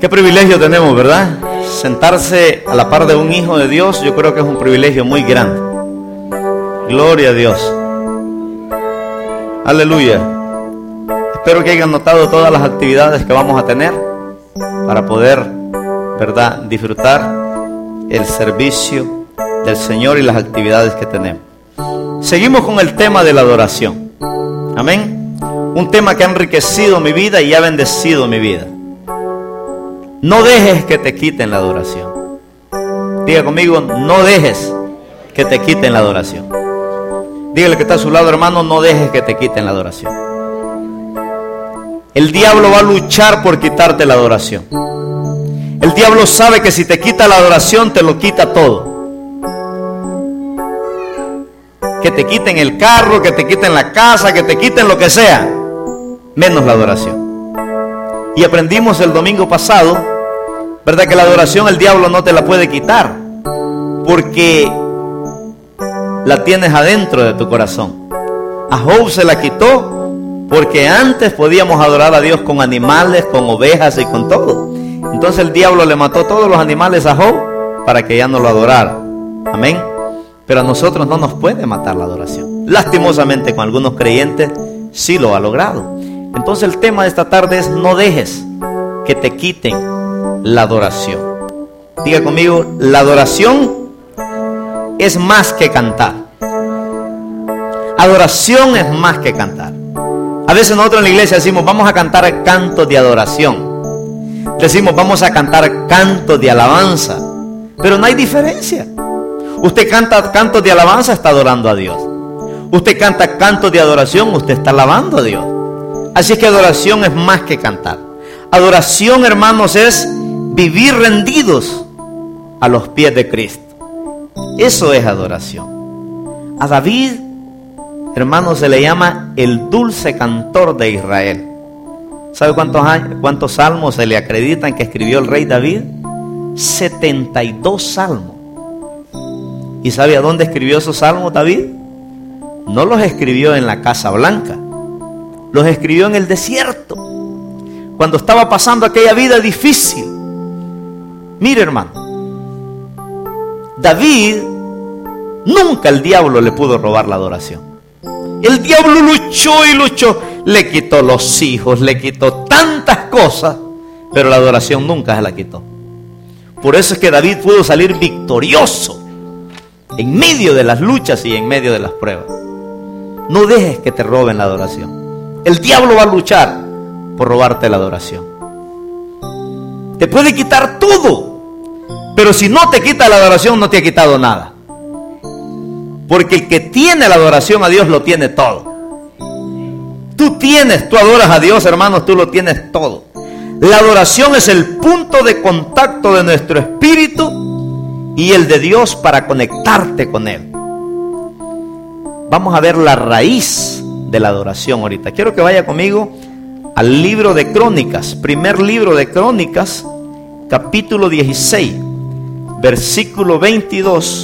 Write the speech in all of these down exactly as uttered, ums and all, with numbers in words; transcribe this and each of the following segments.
Qué privilegio tenemos, ¿verdad? Sentarse a la par de un hijo de Dios, yo creo que es un privilegio muy grande. Gloria a Dios. Aleluya. Espero que hayan notado todas las actividades que vamos a tener para poder, ¿verdad?, disfrutar el servicio del Señor y las actividades que tenemos. Seguimos con el tema de la adoración. Amén. Un tema que ha enriquecido mi vida y ha bendecido mi vida. No dejes que te quiten la adoración. Diga conmigo, no dejes que te quiten la adoración. Dígale que está a su lado, hermano, no dejes que te quiten la adoración. El diablo va a luchar por quitarte la adoración. El diablo sabe que si te quita la adoración, te lo quita todo. Que te quiten el carro, que te quiten la casa, que te quiten lo que sea, menos la adoración. Y aprendimos el domingo pasado, ¿verdad?, que la adoración el diablo no te la puede quitar, porque la tienes adentro de tu corazón. A Job se la quitó porque antes podíamos adorar a Dios con animales, con ovejas y con todo. Entonces el diablo le mató todos los animales a Job para que ya no lo adorara. Amén. Pero a nosotros no nos puede matar la adoración. Lastimosamente con algunos creyentes sí lo ha logrado. Entonces el tema de esta tarde es: no dejes que te quiten la adoración. Diga conmigo, la adoración es más que cantar. Adoración es más que cantar. A veces nosotros en la iglesia decimos, vamos a cantar cantos de adoración. Decimos, vamos a cantar cantos de alabanza. Pero no hay diferencia. Usted canta cantos de alabanza, está adorando a Dios. Usted canta cantos de adoración, usted está alabando a Dios. Así es que adoración es más que cantar. Adoración, hermanos, es vivir rendidos a los pies de Cristo. Eso es adoración. A David, hermanos, se le llama el dulce cantor de Israel. ¿Sabe cuántos años, cuántos salmos se le acreditan que escribió el rey David? setenta y dos salmos. ¿Y sabe a dónde escribió esos salmos David? No los escribió en la Casa Blanca. Los escribió en el desierto, cuando estaba pasando aquella vida difícil. Mire, hermano, David, nunca el diablo le pudo robar la adoración. El diablo luchó y luchó, le quitó los hijos, le quitó tantas cosas, pero la adoración nunca se la quitó. Por eso es que David pudo salir victorioso en medio de las luchas y en medio de las pruebas. No dejes que te roben la adoración. El diablo va a luchar por robarte la adoración. Te puede quitar todo, pero si no te quita la adoración, no te ha quitado nada. Porque el que tiene la adoración a Dios lo tiene todo. Tú tienes, tú adoras a Dios, hermanos, tú lo tienes todo. La adoración es el punto de contacto de nuestro espíritu y el de Dios para conectarte con Él. Vamos a ver la raíz de la adoración ahorita. Quiero que vaya conmigo al libro de Crónicas, primer libro de Crónicas, capítulo dieciséis, versículo veintidós.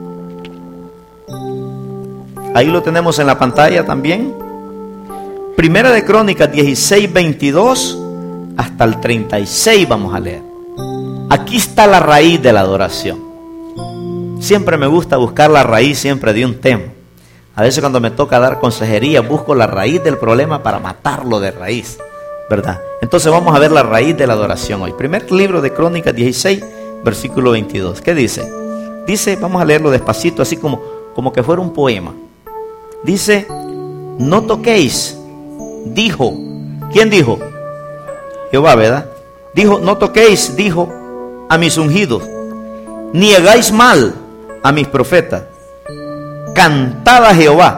Ahí lo tenemos en la pantalla también. Primera de Crónicas dieciséis, veintidós hasta el treinta y seis vamos a leer. Aquí está la raíz de la adoración. Siempre me gusta buscar la raíz siempre de un tema. A veces cuando me toca dar consejería, busco la raíz del problema para matarlo de raíz, ¿verdad? Entonces vamos a ver la raíz de la adoración hoy. Primer libro de Crónicas dieciséis, versículo veintidós. ¿Qué dice? Dice, vamos a leerlo despacito, así como, como que fuera un poema. Dice, no toquéis, dijo. ¿Quién dijo? Jehová, ¿verdad? Dijo, no toquéis, dijo, a mis ungidos, ni hagáis mal a mis profetas. Cantad a Jehová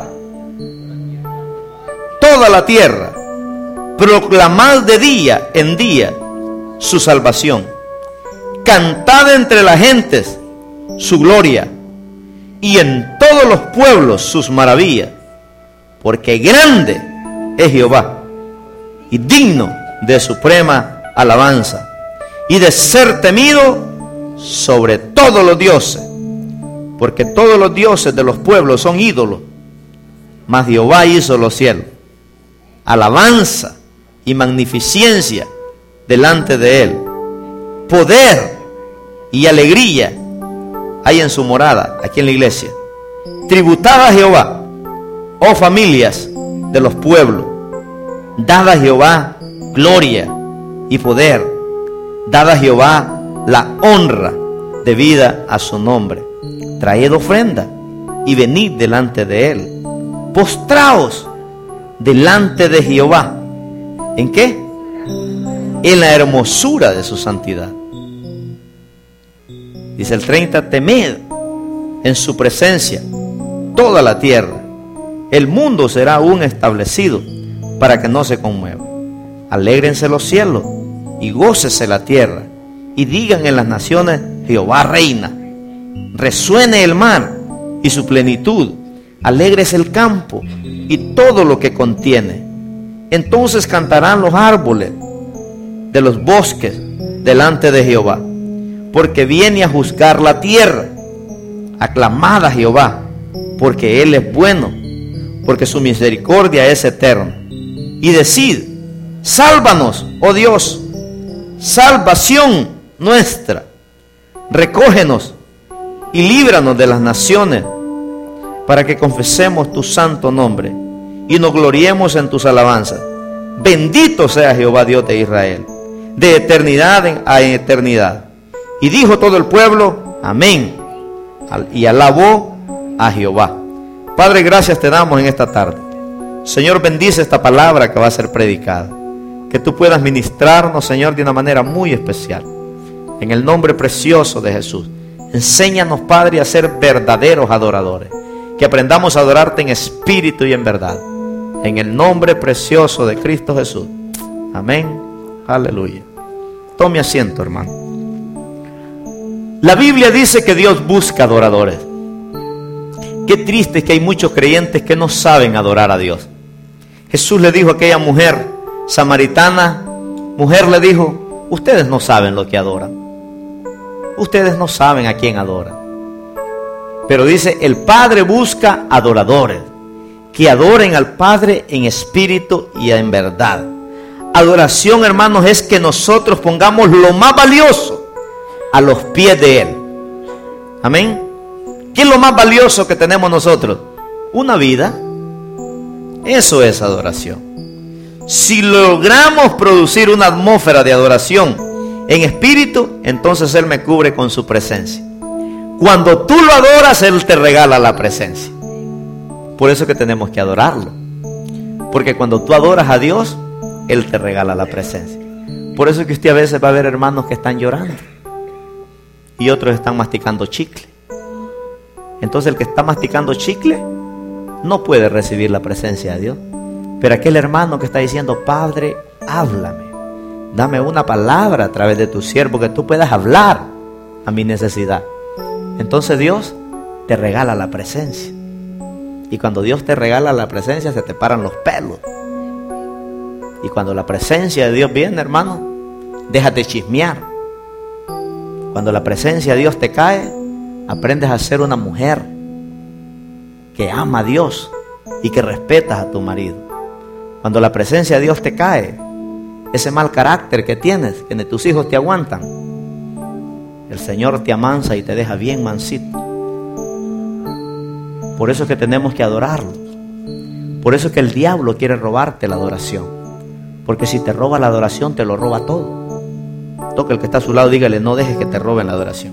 toda la tierra, proclamad de día en día su salvación, cantad entre las gentes su gloria y en todos los pueblos sus maravillas, porque grande es Jehová y digno de suprema alabanza y de ser temido sobre todos los dioses, porque todos los dioses de los pueblos son ídolos, mas Jehová hizo los cielos. Alabanza y magnificencia delante de él, poder y alegría hay en su morada, aquí en la iglesia. Tributad a Jehová, oh familias de los pueblos. Dad a Jehová gloria y poder. Dad a Jehová la honra debida a su nombre. Traed ofrenda y venid delante de él. Postraos delante de Jehová. ¿En qué? En la hermosura de su santidad. Dice el treinta, temed en su presencia toda la tierra. El mundo será aún establecido para que no se conmueva. Alégrense los cielos y gócese la tierra, y digan en las naciones: Jehová reina. Resuene el mar y su plenitud, alégrese el campo y todo lo que contiene. Entonces cantarán los árboles de los bosques delante de Jehová, porque viene a juzgar la tierra. Aclamad a Jehová, porque él es bueno, porque su misericordia es eterna. Y decid: sálvanos, oh Dios, salvación nuestra. Recógenos y líbranos de las naciones, para que confesemos tu santo nombre y nos gloriemos en tus alabanzas. Bendito sea Jehová, Dios de Israel, de eternidad en, a eternidad. Y dijo todo el pueblo: amén. Y alabó a Jehová. Padre, gracias te damos en esta tarde. Señor, bendice esta palabra que va a ser predicada. Que tú puedas ministrarnos, Señor, de una manera muy especial. En el nombre precioso de Jesús. Enséñanos, Padre, a ser verdaderos adoradores. Que aprendamos a adorarte en espíritu y en verdad. En el nombre precioso de Cristo Jesús. Amén. Aleluya. Tome asiento, hermano. La Biblia dice que Dios busca adoradores. Qué triste es que hay muchos creyentes que no saben adorar a Dios. Jesús le dijo a aquella mujer samaritana, mujer le dijo: ustedes no saben lo que adoran. Ustedes no saben a quién adoran. Pero dice, el Padre busca adoradores que adoren al Padre en espíritu y en verdad. Adoración, hermanos, es que nosotros pongamos lo más valioso a los pies de Él. Amén. ¿Qué es lo más valioso que tenemos nosotros? Una vida. Eso es adoración. Si logramos producir una atmósfera de adoración en espíritu, entonces Él me cubre con su presencia. Cuando tú lo adoras, Él te regala la presencia. Por eso que tenemos que adorarlo. Porque cuando tú adoras a Dios, Él te regala la presencia. Por eso que usted a veces va a ver hermanos que están llorando y otros están masticando chicle. Entonces el que está masticando chicle no puede recibir la presencia de Dios. Pero aquel hermano que está diciendo: Padre, háblame, dame una palabra a través de tu siervo, que tú puedas hablar a mi necesidad. Entonces Dios te regala la presencia. Y cuando Dios te regala la presencia, se te paran los pelos. Y cuando la presencia de Dios viene, hermano, déjate chismear. Cuando la presencia de Dios te cae, aprendes a ser una mujer que ama a Dios y que respetas a tu marido. Cuando la presencia de Dios te cae, ese mal carácter que tienes, que ni tus hijos te aguantan, el Señor te amansa y te deja bien mansito. Por eso es que tenemos que adorarlo. Por eso es que el diablo quiere robarte la adoración. Porque si te roba la adoración, te lo roba todo. Toca el que está a su lado, dígale: no dejes que te roben la adoración.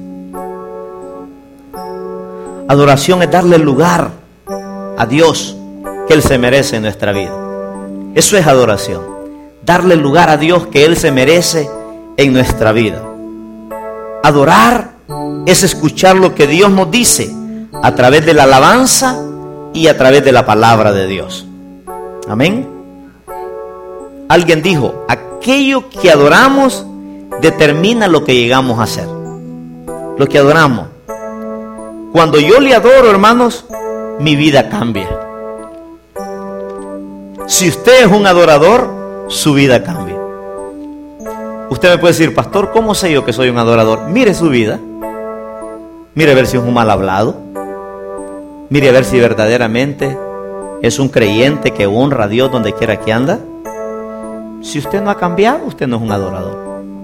Adoración es darle lugar a Dios que Él se merece en nuestra vida. Eso es adoración. Darle lugar a Dios que Él se merece en nuestra vida. Adorar es escuchar lo que Dios nos dice a través de la alabanza y a través de la palabra de Dios. Amén. Alguien dijo: aquello que adoramos determina lo que llegamos a hacer. Lo que adoramos. Cuando yo le adoro, hermanos, mi vida cambia. Si usted es un adorador, su vida cambia. Usted me puede decir: pastor, ¿cómo sé yo que soy un adorador? Mire su vida. Mire a ver si es un mal hablado. Mire a ver si verdaderamente es un creyente que honra a Dios donde quiera que anda. Si usted no ha cambiado, usted no es un adorador.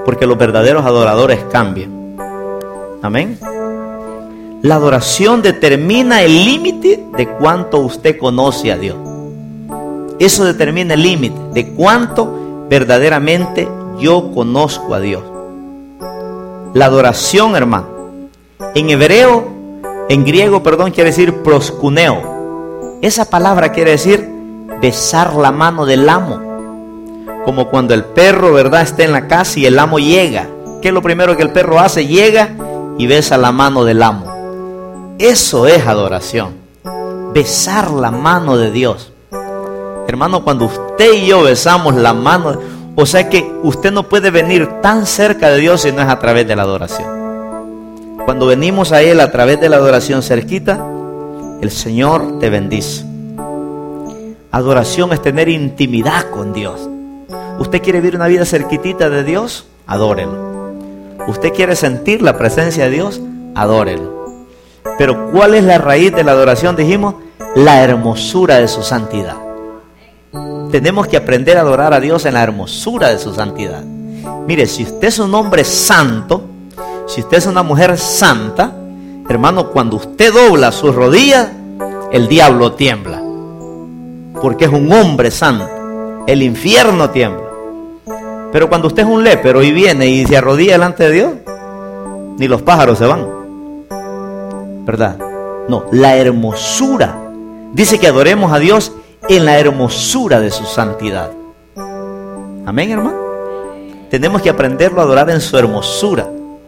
porque los verdaderos adoradores cambian. Amén. La adoración determina el límite de cuánto usted conoce a Dios. Eso determina el límite de cuánto verdaderamente yo conozco a Dios. La adoración, hermano, en hebreo, en griego, perdón, quiere decir proskuneo. Esa palabra quiere decir besar la mano del amo. Como cuando el perro, ¿verdad?, está en la casa y el amo llega. ¿Qué es lo primero que el perro hace? Llega y besa la mano del amo. Eso es adoración. Besar la mano de Dios. Hermano, cuando usted y yo besamos la mano, o sea que usted no puede venir tan cerca de Dios si no es a través de la adoración. Cuando venimos a Él a través de la adoración cerquita, el Señor te bendice. Adoración es tener intimidad con Dios. ¿Usted quiere vivir una vida cerquitita de Dios? Adórelo. ¿Usted quiere sentir la presencia de Dios? Adórelo. Pero ¿cuál es la raíz de la adoración? Dijimos, la hermosura de su santidad. Tenemos que aprender a adorar a Dios en la hermosura de su santidad. Mire, si usted es un hombre santo, si usted es una mujer santa, hermano, cuando usted dobla sus rodillas, el diablo tiembla. Porque es un hombre santo. El infierno tiembla. Pero cuando usted es un lépero y viene y se arrodilla delante de Dios, ni los pájaros se van. ¿Verdad? No, la hermosura. Dice que adoremos a Dios en la hermosura de su santidad. Amén, hermano. Tenemos que aprenderlo a adorar en su hermosura.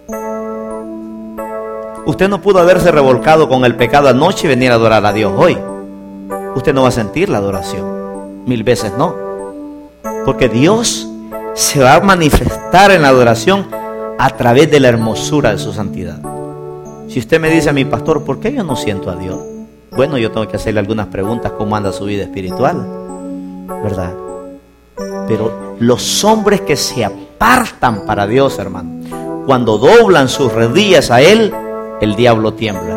Usted no pudo haberse revolcado con el pecado anoche y venir a adorar a Dios hoy. Usted no va a sentir la adoración. Mil veces no. Porque Dios se va a manifestar en la adoración a través de la hermosura de su santidad. Si usted me dice a mi pastor, ¿por qué yo no siento a Dios? Bueno, yo tengo que hacerle algunas preguntas, ¿cómo anda su vida espiritual? ¿Verdad? Pero los hombres que se apartan para Dios, hermano, cuando doblan sus rodillas a Él, el diablo tiembla.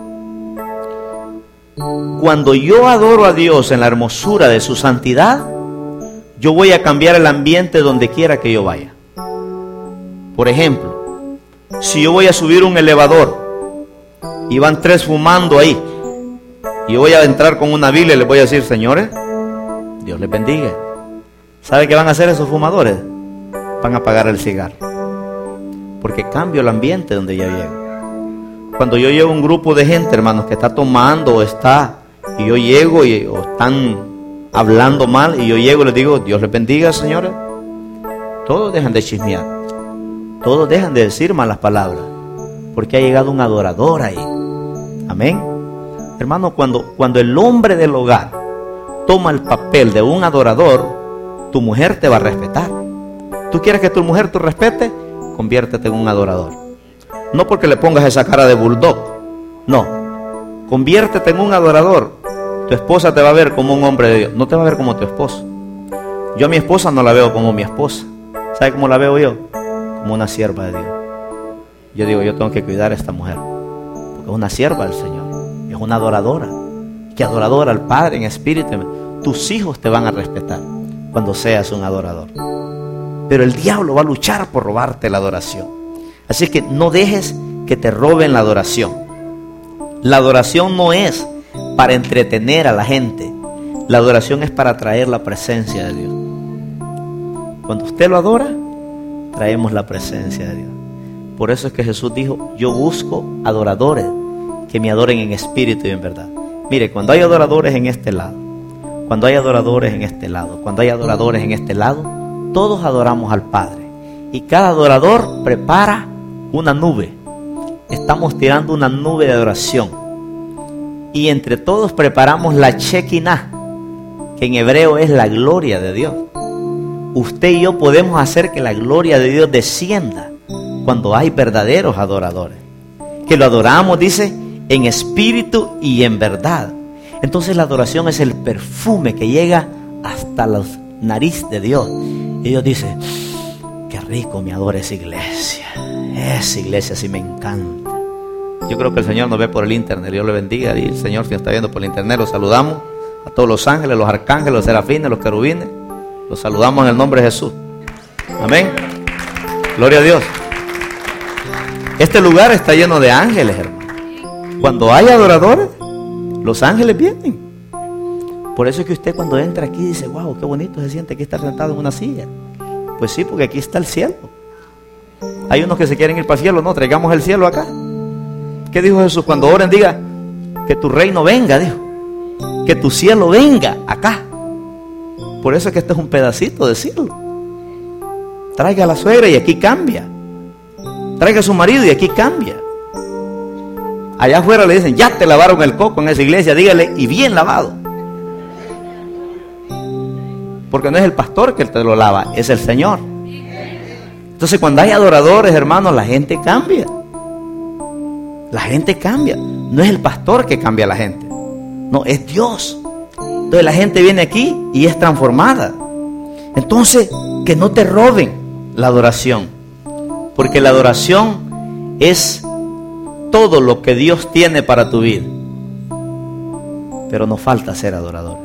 Cuando yo adoro a Dios en la hermosura de su santidad, yo voy a cambiar el ambiente donde quiera que yo vaya. Por ejemplo, si yo voy a subir un elevador y van tres fumando ahí, y yo voy a entrar con una Biblia y les voy a decir, señores, Dios les bendiga. ¿Sabe qué van a hacer esos fumadores? Van a apagar el cigarro. Porque cambio el ambiente donde yo llego. Cuando yo llevo un grupo de gente, hermanos, que está tomando o está, y yo llego y o están hablando mal, y yo llego y les digo, Dios les bendiga, señores. Todos dejan de chismear. Todos dejan de decir malas palabras. Porque ha llegado un adorador ahí. Amén. Hermano, cuando, cuando el hombre del hogar toma el papel de un adorador, tu mujer te va a respetar. ¿Tú quieres que tu mujer te respete? Conviértete en un adorador. No porque le pongas esa cara de bulldog. No. Conviértete en un adorador. Tu esposa te va a ver como un hombre de Dios. No te va a ver como tu esposo. Yo a mi esposa no la veo como mi esposa. ¿Sabe cómo la veo yo? Como una sierva de Dios. Yo digo, yo tengo que cuidar a esta mujer. Porque es una sierva del Señor. Es una adoradora, que adoradora al Padre en espíritu. Tus hijos te van a respetar cuando seas un adorador. Pero el diablo va a luchar por robarte la adoración. Así que no dejes que te roben la adoración. La adoración no es para entretener a la gente. La adoración es para atraer la presencia de Dios. Cuando usted lo adora, traemos la presencia de Dios. Por eso es que Jesús dijo, yo busco adoradores que me adoren en espíritu y en verdad. Mire, cuando hay adoradores en este lado, cuando hay adoradores en este lado, cuando hay adoradores en este lado, todos adoramos al Padre. Y cada adorador prepara una nube. Estamos tirando una nube de adoración. Y entre todos preparamos la Shekinah, que en hebreo es la gloria de Dios. Usted y yo podemos hacer que la gloria de Dios descienda cuando hay verdaderos adoradores. Que lo adoramos, dice, en espíritu y en verdad. Entonces la adoración es el perfume que llega hasta la nariz de Dios. Y Dios dice, qué rico me adora esa iglesia. Esa iglesia sí me encanta. Yo creo que el Señor nos ve por el internet. Dios le bendiga. Y el Señor, si nos está viendo por el internet, los saludamos a todos los ángeles, los arcángeles, los serafines, los querubines. Los saludamos en el nombre de Jesús. Amén. Gloria a Dios. Este lugar está lleno de ángeles, hermano. Cuando hay adoradores, los ángeles vienen. Por eso es que usted cuando entra aquí dice, wow, qué bonito se siente aquí estar sentado en una silla. Pues sí, porque aquí está el cielo. Hay unos que se quieren ir para el cielo, no, traigamos el cielo acá. ¿Qué dijo Jesús? Cuando oren diga, que tu reino venga, dijo. Que tu cielo venga acá. Por eso es que este es un pedacito de cielo. Traiga a la suegra y aquí cambia. Traiga a su marido y aquí cambia. Allá afuera le dicen, ya te lavaron el coco en esa iglesia, dígale, y bien lavado. Porque no es el pastor que te lo lava, es el Señor. Entonces cuando hay adoradores, hermanos, la gente cambia. La gente cambia. No es el pastor que cambia a la gente. No, es Dios. Entonces la gente viene aquí y es transformada. Entonces, que no te roben la adoración. Porque la adoración es todo lo que Dios tiene para tu vida. Pero nos falta ser adoradores.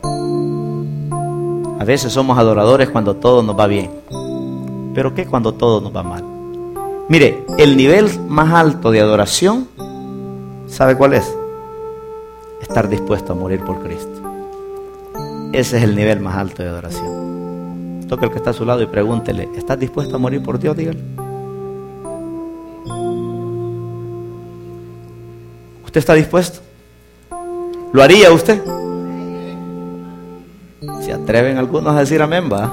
A veces somos adoradores cuando todo nos va bien. ¿Pero qué cuando todo nos va mal? Mire, el nivel más alto de adoración, ¿sabe cuál es? Estar dispuesto a morir por Cristo. Ese es el nivel más alto de adoración. Toque al que está a su lado y pregúntele, ¿estás dispuesto a morir por Dios? Dígale. ¿Usted está dispuesto? ¿Lo haría usted? Se atreven algunos a decir amén, va.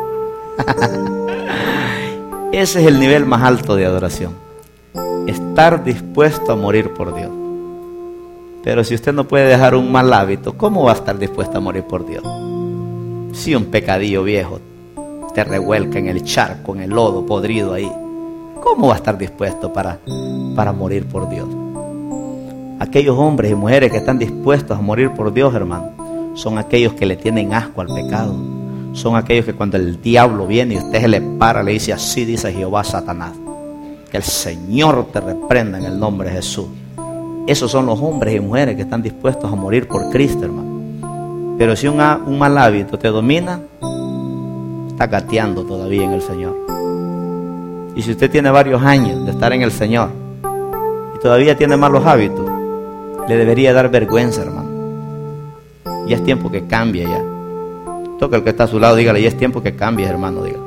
Ese es el nivel más alto de adoración. Estar dispuesto a morir por Dios. Pero si usted no puede dejar un mal hábito, ¿cómo va a estar dispuesto a morir por Dios? Si un pecadillo viejo te revuelca en el charco, en el lodo podrido ahí, ¿cómo va a estar dispuesto para, para morir por Dios? Aquellos hombres y mujeres que están dispuestos a morir por Dios, hermano, son aquellos que le tienen asco al pecado. Son aquellos que cuando el diablo viene y usted se le para, le dice, así dice Jehová Satanás. Que el Señor te reprenda en el nombre de Jesús. Esos son los hombres y mujeres que están dispuestos a morir por Cristo, hermano. Pero si un, un mal hábito te domina, está gateando todavía en el Señor. Y si usted tiene varios años de estar en el Señor y todavía tiene malos hábitos, le debería dar vergüenza, hermano. Ya es tiempo que cambie ya. Toca al que está a su lado, dígale, ya es tiempo que cambie, hermano, dígale.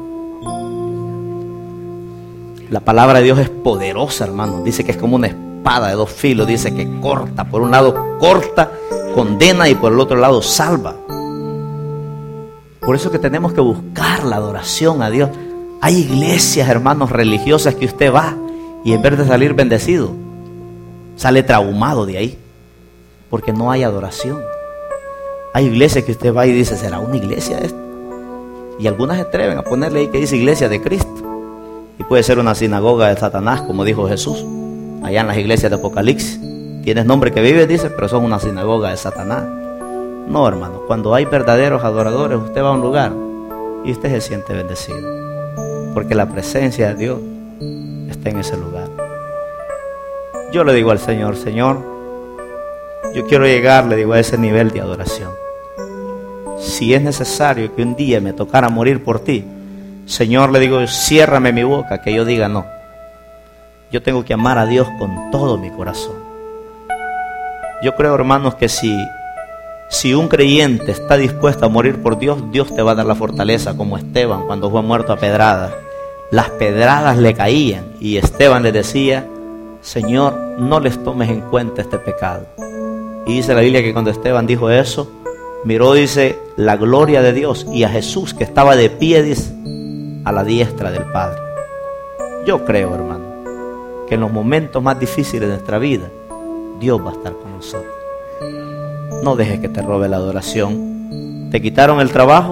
La palabra de Dios es poderosa, hermano. Dice que es como una espada de dos filos. Dice que corta, por un lado corta, condena, y por el otro lado salva. Por eso que tenemos que buscar la adoración a Dios. Hay iglesias, hermanos, religiosas que usted va y en vez de salir bendecido, sale traumado de ahí, porque no hay adoración. Hay iglesias que usted va y dice, ¿será una iglesia esto? Y algunas se atreven a ponerle ahí que dice iglesia de Cristo. Y puede ser una sinagoga de Satanás, como dijo Jesús, allá en las iglesias de Apocalipsis. Tienes nombre que vives, dice, pero son una sinagoga de Satanás. No, hermano, cuando hay verdaderos adoradores, usted va a un lugar y usted se siente bendecido, porque la presencia de Dios está en ese lugar. Yo le digo al Señor, Señor, yo quiero llegar, le digo, a ese nivel de adoración. Si es necesario que un día me tocara morir por ti, Señor, le digo, ciérrame mi boca, que yo diga no. Yo tengo que amar a Dios con todo mi corazón. Yo creo, hermanos, que si, si un creyente está dispuesto a morir por Dios, Dios te va a dar la fortaleza, como Esteban cuando fue muerto a pedradas. Las pedradas le caían y Esteban le decía, Señor, no les tomes en cuenta este pecado. Y dice la Biblia que cuando Esteban dijo eso, miró, dice, la gloria de Dios y a Jesús que estaba de pie, dice, a la diestra del Padre. Yo creo, hermano, que en los momentos más difíciles de nuestra vida, Dios va a estar con nosotros. No dejes que te robe la adoración. ¿Te quitaron el trabajo?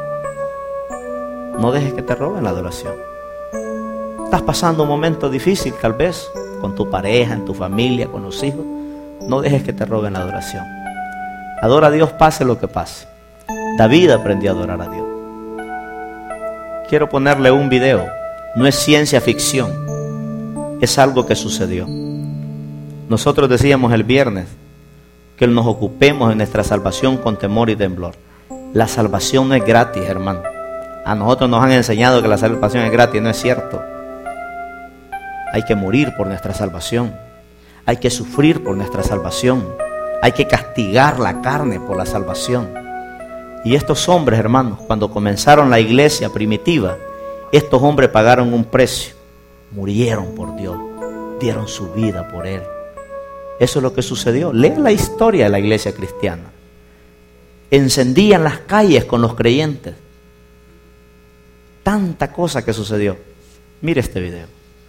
No dejes que te roben la adoración. Estás pasando un momento difícil, tal vez, con tu pareja, en tu familia, con los hijos. No dejes que te roben la adoración. Adora a Dios, pase lo que pase. David aprendió a adorar a Dios. Quiero ponerle un video. No es ciencia ficción, es algo que sucedió. Nosotros decíamos el viernes que nos ocupemos en nuestra salvación con temor y temblor. La salvación no es gratis, hermano. A nosotros nos han enseñado que la salvación es gratis. No es cierto. Hay que morir por nuestra salvación. Hay que sufrir por nuestra salvación. Hay que castigar la carne por la salvación. Y estos hombres, hermanos, cuando comenzaron la iglesia primitiva, estos hombres pagaron un precio. Murieron por Dios. Dieron su vida por Él. Eso es lo que sucedió. Leen la historia de la iglesia cristiana. Encendían las calles con los creyentes. Tanta cosa que sucedió. Mire este video.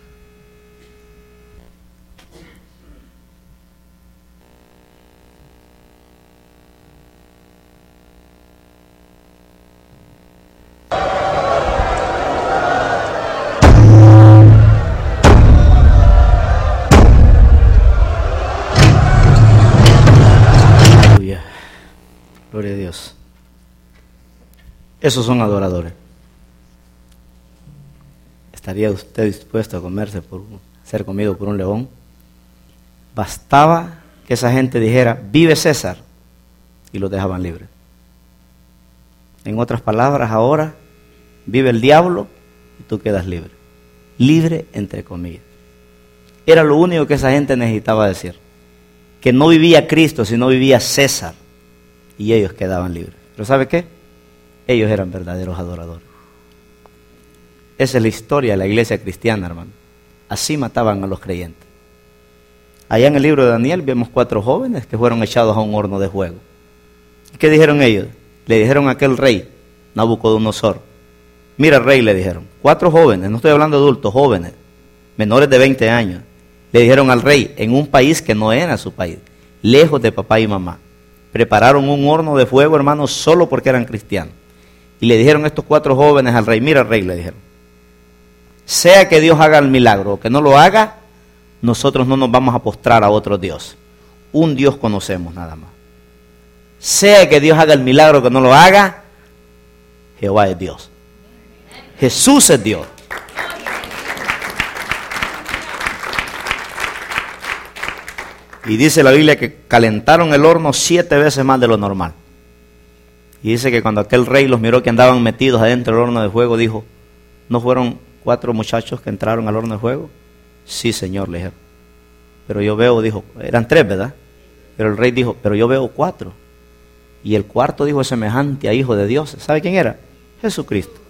Aleluya. Gloria a Dios. Esos son adoradores. ¿Estaría usted dispuesto a comerse por ser comido por un león? Bastaba que esa gente dijera, vive César, y los dejaban libres. En otras palabras, ahora vive el diablo y tú quedas libre. Libre entre comillas. Era lo único que esa gente necesitaba decir. Que no vivía Cristo, sino vivía César. Y ellos quedaban libres. ¿Pero sabe qué? Ellos eran verdaderos adoradores. Esa es la historia de la iglesia cristiana, hermano. Así mataban a los creyentes. Allá en el libro de Daniel vemos cuatro jóvenes que fueron echados a un horno de fuego. ¿Qué dijeron ellos? Le dijeron a aquel rey, Nabucodonosor. Mira, rey, le dijeron. Cuatro jóvenes, no estoy hablando de adultos, jóvenes, menores de veinte años. Le dijeron al rey, en un país que no era su país, lejos de papá y mamá. Prepararon un horno de fuego, hermano, solo porque eran cristianos. Y le dijeron estos cuatro jóvenes al rey, mira, rey, le dijeron. Sea que Dios haga el milagro o que no lo haga, nosotros no nos vamos a postrar a otro Dios. Un Dios conocemos nada más. Sea que Dios haga el milagro o que no lo haga, Jehová es Dios. Jesús es Dios. Y dice la Biblia que calentaron el horno siete veces más de lo normal. Y dice que cuando aquel rey los miró que andaban metidos adentro del horno de fuego, dijo, ¿no fueron cuatro muchachos que entraron al horno de fuego? Sí, señor, le dijeron. Pero yo veo, dijo, eran tres, ¿verdad? Pero el rey dijo, pero yo veo cuatro. Y el cuarto dijo, es semejante a hijo de Dios. ¿Sabe quién era? Jesucristo.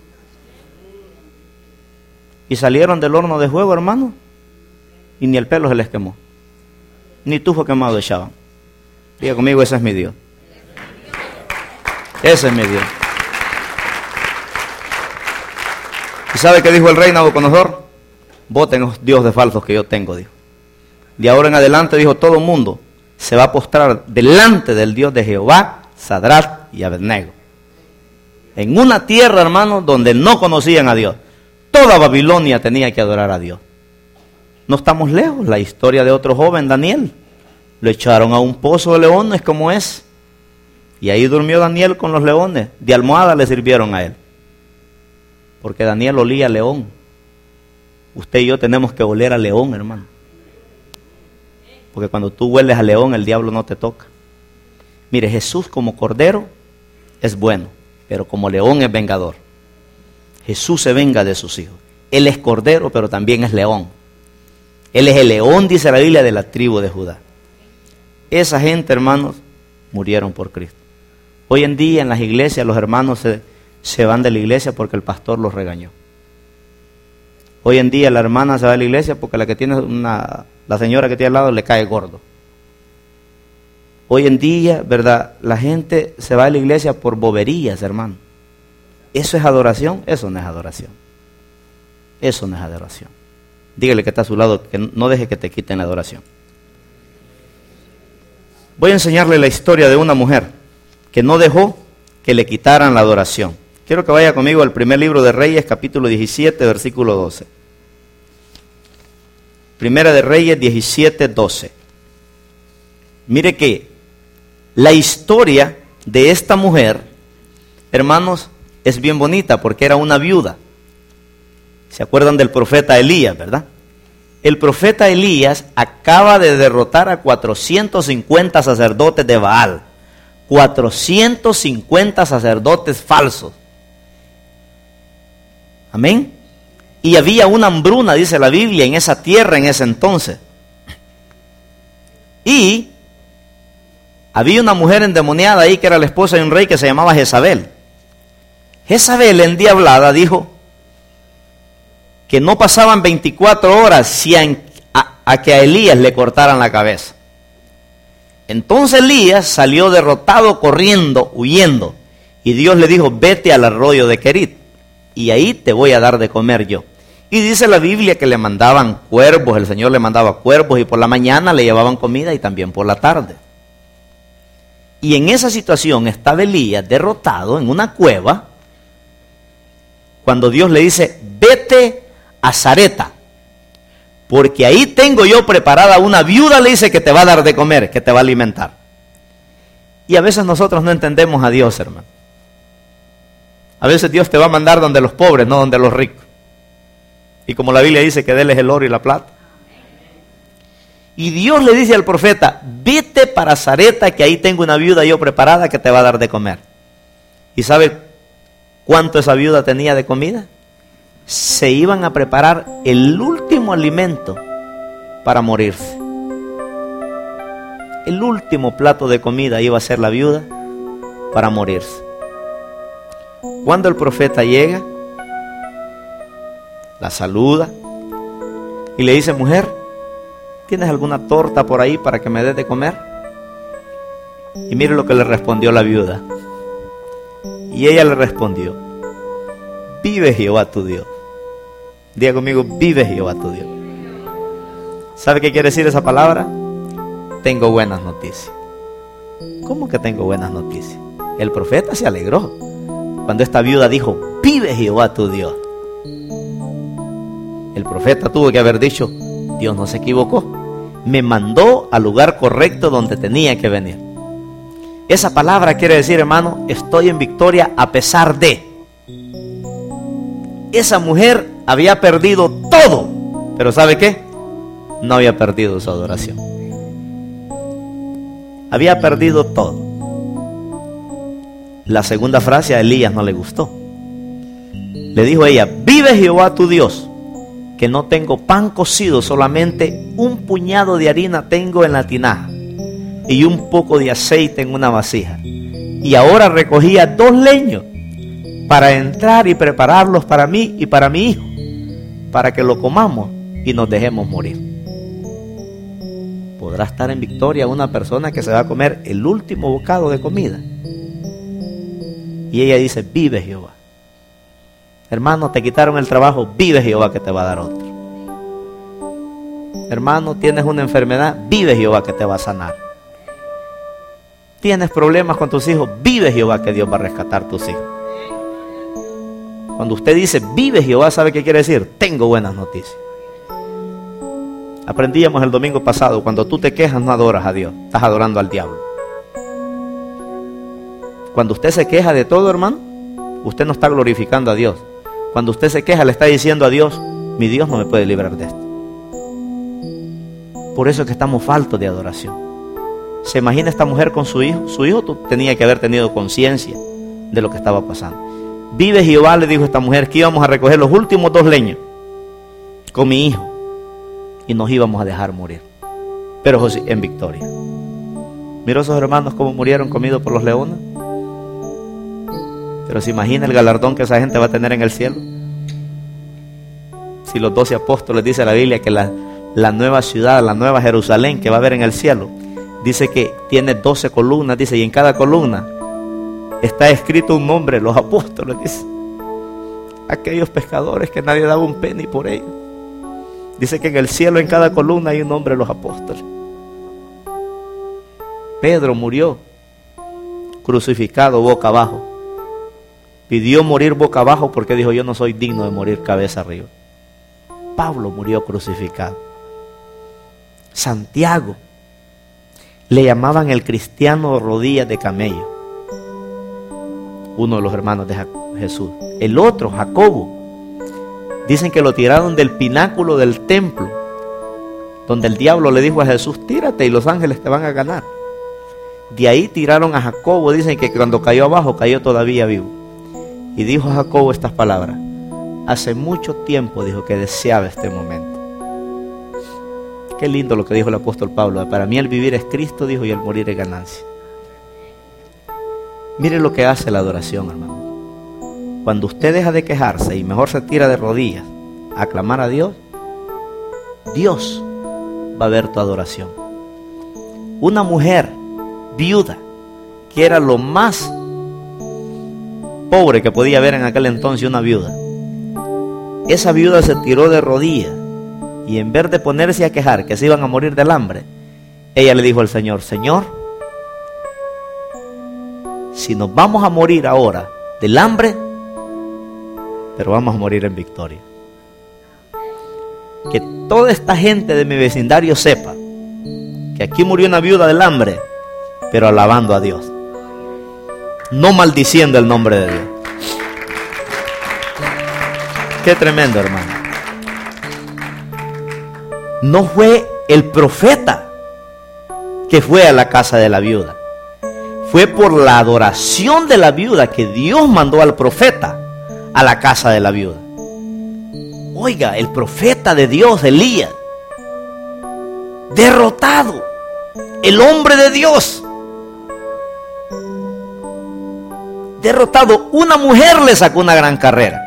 Y salieron del horno de fuego, hermano, y ni el pelo se les quemó. Ni tufo quemado echaban. Diga conmigo, ese es mi Dios. Ese es mi Dios. ¿Y sabe qué dijo el rey Nabucodonosor? Voten los dioses falsos que yo tengo, dijo. De ahora en adelante, dijo, todo el mundo se va a postrar delante del Dios de Jehová, Sadrach y Abednego. En una tierra, hermano, donde no conocían a Dios. Toda Babilonia tenía que adorar a Dios. No estamos lejos. La historia de otro joven, Daniel. Lo echaron a un pozo de leones como es. Y ahí durmió Daniel con los leones. De almohada le sirvieron a él. Porque Daniel olía a león. Usted y yo tenemos que oler a león, hermano. Porque cuando tú hueles a león, el diablo no te toca. Mire, Jesús como cordero es bueno, pero como león es vengador. Jesús se venga de sus hijos. Él es cordero, pero también es león. Él es el león, dice la Biblia, de la tribu de Judá. Esa gente, hermanos, murieron por Cristo. Hoy en día en las iglesias los hermanos se, se van de la iglesia porque el pastor los regañó. Hoy en día la hermana se va de la iglesia porque la que tiene una, la señora que tiene al lado le cae gordo. Hoy en día, ¿verdad? La gente se va de la iglesia por boberías, hermano. ¿Eso es adoración? Eso no es adoración. Eso no es adoración. Dígale que está a su lado que no deje que te quiten la adoración. Voy a enseñarle la historia de una mujer que no dejó que le quitaran la adoración. Quiero que vaya conmigo al primer libro de Reyes, capítulo diecisiete, versículo doce. Primera de Reyes diecisiete, doce. Mire que la historia de esta mujer, hermanos, es bien bonita porque era una viuda. ¿Se acuerdan del profeta Elías, verdad? El profeta Elías acaba de derrotar a cuatrocientos cincuenta sacerdotes de Baal. cuatrocientos cincuenta sacerdotes falsos. Amén. Y había una hambruna, dice la Biblia, en esa tierra en ese entonces. Y había una mujer endemoniada ahí que era la esposa de un rey que se llamaba Jezabel. Jezabel, endiablada, dijo que no pasaban veinticuatro horas si a, a, a que a Elías le cortaran la cabeza. Entonces Elías salió derrotado, corriendo, huyendo. Y Dios le dijo, vete al arroyo de Querit, y ahí te voy a dar de comer yo. Y dice la Biblia que le mandaban cuervos, el Señor le mandaba cuervos, y por la mañana le llevaban comida y también por la tarde. Y en esa situación estaba Elías derrotado en una cueva, cuando Dios le dice, vete a Sarepta, porque ahí tengo yo preparada una viuda, le dice, que te va a dar de comer, que te va a alimentar. Y a veces nosotros no entendemos a Dios, hermano. A veces Dios te va a mandar donde los pobres, no donde los ricos. Y como la Biblia dice que déles el oro y la plata. Y Dios le dice al profeta, vete para Sarepta, que ahí tengo una viuda yo preparada que te va a dar de comer. ¿Y sabe cuánto esa viuda tenía de comida? Se iban a preparar el último alimento para morirse. El último plato de comida iba a ser la viuda para morirse. Cuando el profeta llega, la saluda y le dice, mujer, ¿tienes alguna torta por ahí para que me des de comer? Y mire lo que le respondió la viuda. Y ella le respondió, vive Jehová tu Dios. Diga conmigo, vive Jehová tu Dios. ¿Sabe qué quiere decir esa palabra? Tengo buenas noticias. ¿Cómo que tengo buenas noticias? El profeta se alegró cuando esta viuda dijo, vive Jehová tu Dios. El profeta tuvo que haber dicho, Dios no se equivocó, me mandó al lugar correcto donde tenía que venir. Esa palabra quiere decir, hermano, estoy en victoria a pesar de. Esa mujer había perdido todo, pero ¿sabe qué? No había perdido su adoración. Había perdido todo. La segunda frase a Elías no le gustó. Le dijo ella, vive Jehová tu Dios, que no tengo pan cocido, solamente un puñado de harina tengo en la tinaja y un poco de aceite en una vasija. Y ahora recogía dos leños para entrar y prepararlos para mí y para mi hijo, para que lo comamos y nos dejemos morir. ¿Podrá estar en victoria una persona que se va a comer el último bocado de comida? Y ella dice, vive Jehová. Hermano, te quitaron el trabajo, vive Jehová que te va a dar otro. Hermano, tienes una enfermedad, vive Jehová que te va a sanar. Tienes problemas con tus hijos, vive Jehová que Dios va a rescatar tus hijos. Cuando usted dice, vive Jehová, ¿sabe qué quiere decir? Tengo buenas noticias. Aprendíamos el domingo pasado, cuando tú te quejas no adoras a Dios, estás adorando al diablo. Cuando usted se queja de todo, hermano, usted no está glorificando a Dios. Cuando usted se queja, le está diciendo a Dios, mi Dios no me puede librar de esto. Por eso es que estamos faltos de adoración. ¿Se imagina esta mujer con su hijo? Su hijo tenía que haber tenido conciencia de lo que estaba pasando. Vive Jehová, le dijo esta mujer, que íbamos a recoger los últimos dos leños con mi hijo y nos íbamos a dejar morir. Pero José, en victoria. Miró a esos hermanos cómo murieron comidos por los leones. Pero se imagina el galardón que esa gente va a tener en el cielo. Si los doce apóstoles, dice la Biblia, que la, la nueva ciudad, la nueva Jerusalén que va a haber en el cielo, dice que tiene doce columnas, dice, y en cada columna está escrito un nombre, los apóstoles, dice, aquellos pescadores que nadie daba un penny por ellos. Dice que en el cielo en cada columna hay un nombre de los apóstoles. Pedro murió crucificado boca abajo. Pidió morir boca abajo porque dijo, yo no soy digno de morir cabeza arriba. Pablo murió crucificado. Santiago, le llamaban el cristiano rodillas de camello, uno de los hermanos de Jesús. El otro, Jacobo, dicen que lo tiraron del pináculo del templo, donde el diablo le dijo a Jesús, tírate y los ángeles te van a ganar. De ahí tiraron a Jacobo, dicen que cuando cayó abajo, cayó todavía vivo. Y dijo a Jacobo estas palabras, hace mucho tiempo, dijo, que deseaba este momento. Qué lindo lo que dijo el apóstol Pablo. Para mí el vivir es Cristo, dijo, y el morir es ganancia. Mire lo que hace la adoración, hermano. Cuando usted deja de quejarse y mejor se tira de rodillas a clamar a Dios, Dios va a ver tu adoración. Una mujer viuda, que era lo más pobre que podía haber en aquel entonces, una viuda. Esa viuda se tiró de rodillas y en vez de ponerse a quejar que se iban a morir del hambre, ella le dijo al Señor: Señor, si nos vamos a morir ahora del hambre, pero vamos a morir en victoria. Que toda esta gente de mi vecindario sepa que aquí murió una viuda del hambre, pero alabando a Dios, no maldiciendo el nombre de Dios. Qué tremendo, hermano. No fue el profeta que fue a la casa de la viuda. Fue por la adoración de la viuda que Dios mandó al profeta a la casa de la viuda. Oiga, el profeta de Dios, Elías, derrotado, el hombre de Dios, derrotado, una mujer le sacó una gran carrera.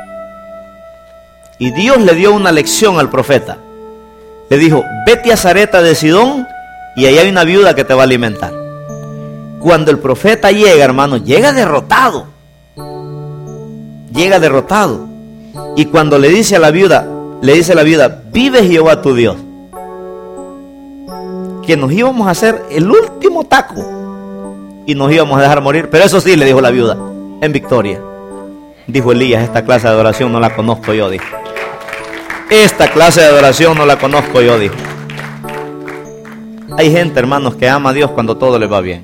Y Dios le dio una lección al profeta. Le dijo: vete a Sarepta de Sidón y ahí hay una viuda que te va a alimentar. Cuando el profeta llega, hermano, llega derrotado. Llega derrotado. Y cuando le dice a la viuda, le dice a la viuda: vive Jehová tu Dios, que nos íbamos a hacer el último taco y nos íbamos a dejar morir. Pero eso sí, le dijo la viuda, en victoria. Dijo Elías: esta clase de adoración no la conozco yo, dijo. Esta clase de adoración no la conozco yo, dijo. Hay gente, hermanos, que ama a Dios cuando todo les va bien.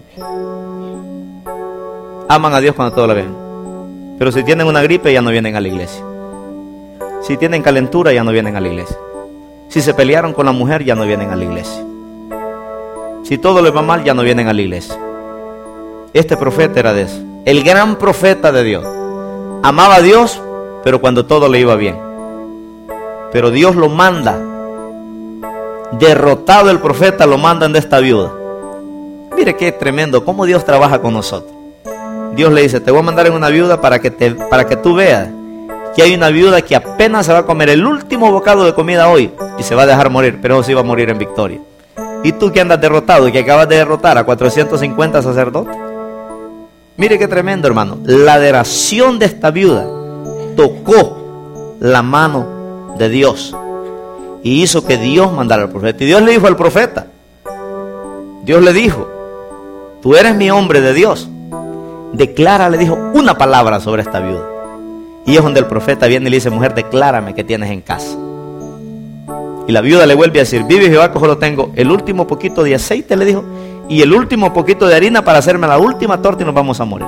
Aman a Dios cuando todo les va bien. Pero si tienen una gripe, ya no vienen a la iglesia. Si tienen calentura, ya no vienen a la iglesia. Si se pelearon con la mujer, ya no vienen a la iglesia. Si todo les va mal, ya no vienen a la iglesia. Este profeta era de eso. El gran profeta de Dios. Amaba a Dios, pero cuando todo le iba bien. Pero Dios lo manda. Derrotado el profeta, lo mandan de esta viuda. Mire qué tremendo, cómo Dios trabaja con nosotros. Dios le dice: te voy a mandar en una viuda para que, te, para que tú veas que hay una viuda que apenas se va a comer el último bocado de comida hoy y se va a dejar morir, pero sí va a morir en victoria. Y tú que andas derrotado y que acabas de derrotar a cuatrocientos cincuenta sacerdotes. Mire qué tremendo, hermano. La adoración de esta viuda tocó la mano de Dios y hizo que Dios mandara al profeta. Y Dios le dijo al profeta, Dios le dijo: tú eres mi hombre de Dios, declara, le dijo, una palabra sobre esta viuda. Y es donde el profeta viene y le dice: mujer, declárame qué tienes en casa. Y la viuda le vuelve a decir: vive Jehová que solo tengo el último poquito de aceite, le dijo, y el último poquito de harina para hacerme la última torta y nos vamos a morir.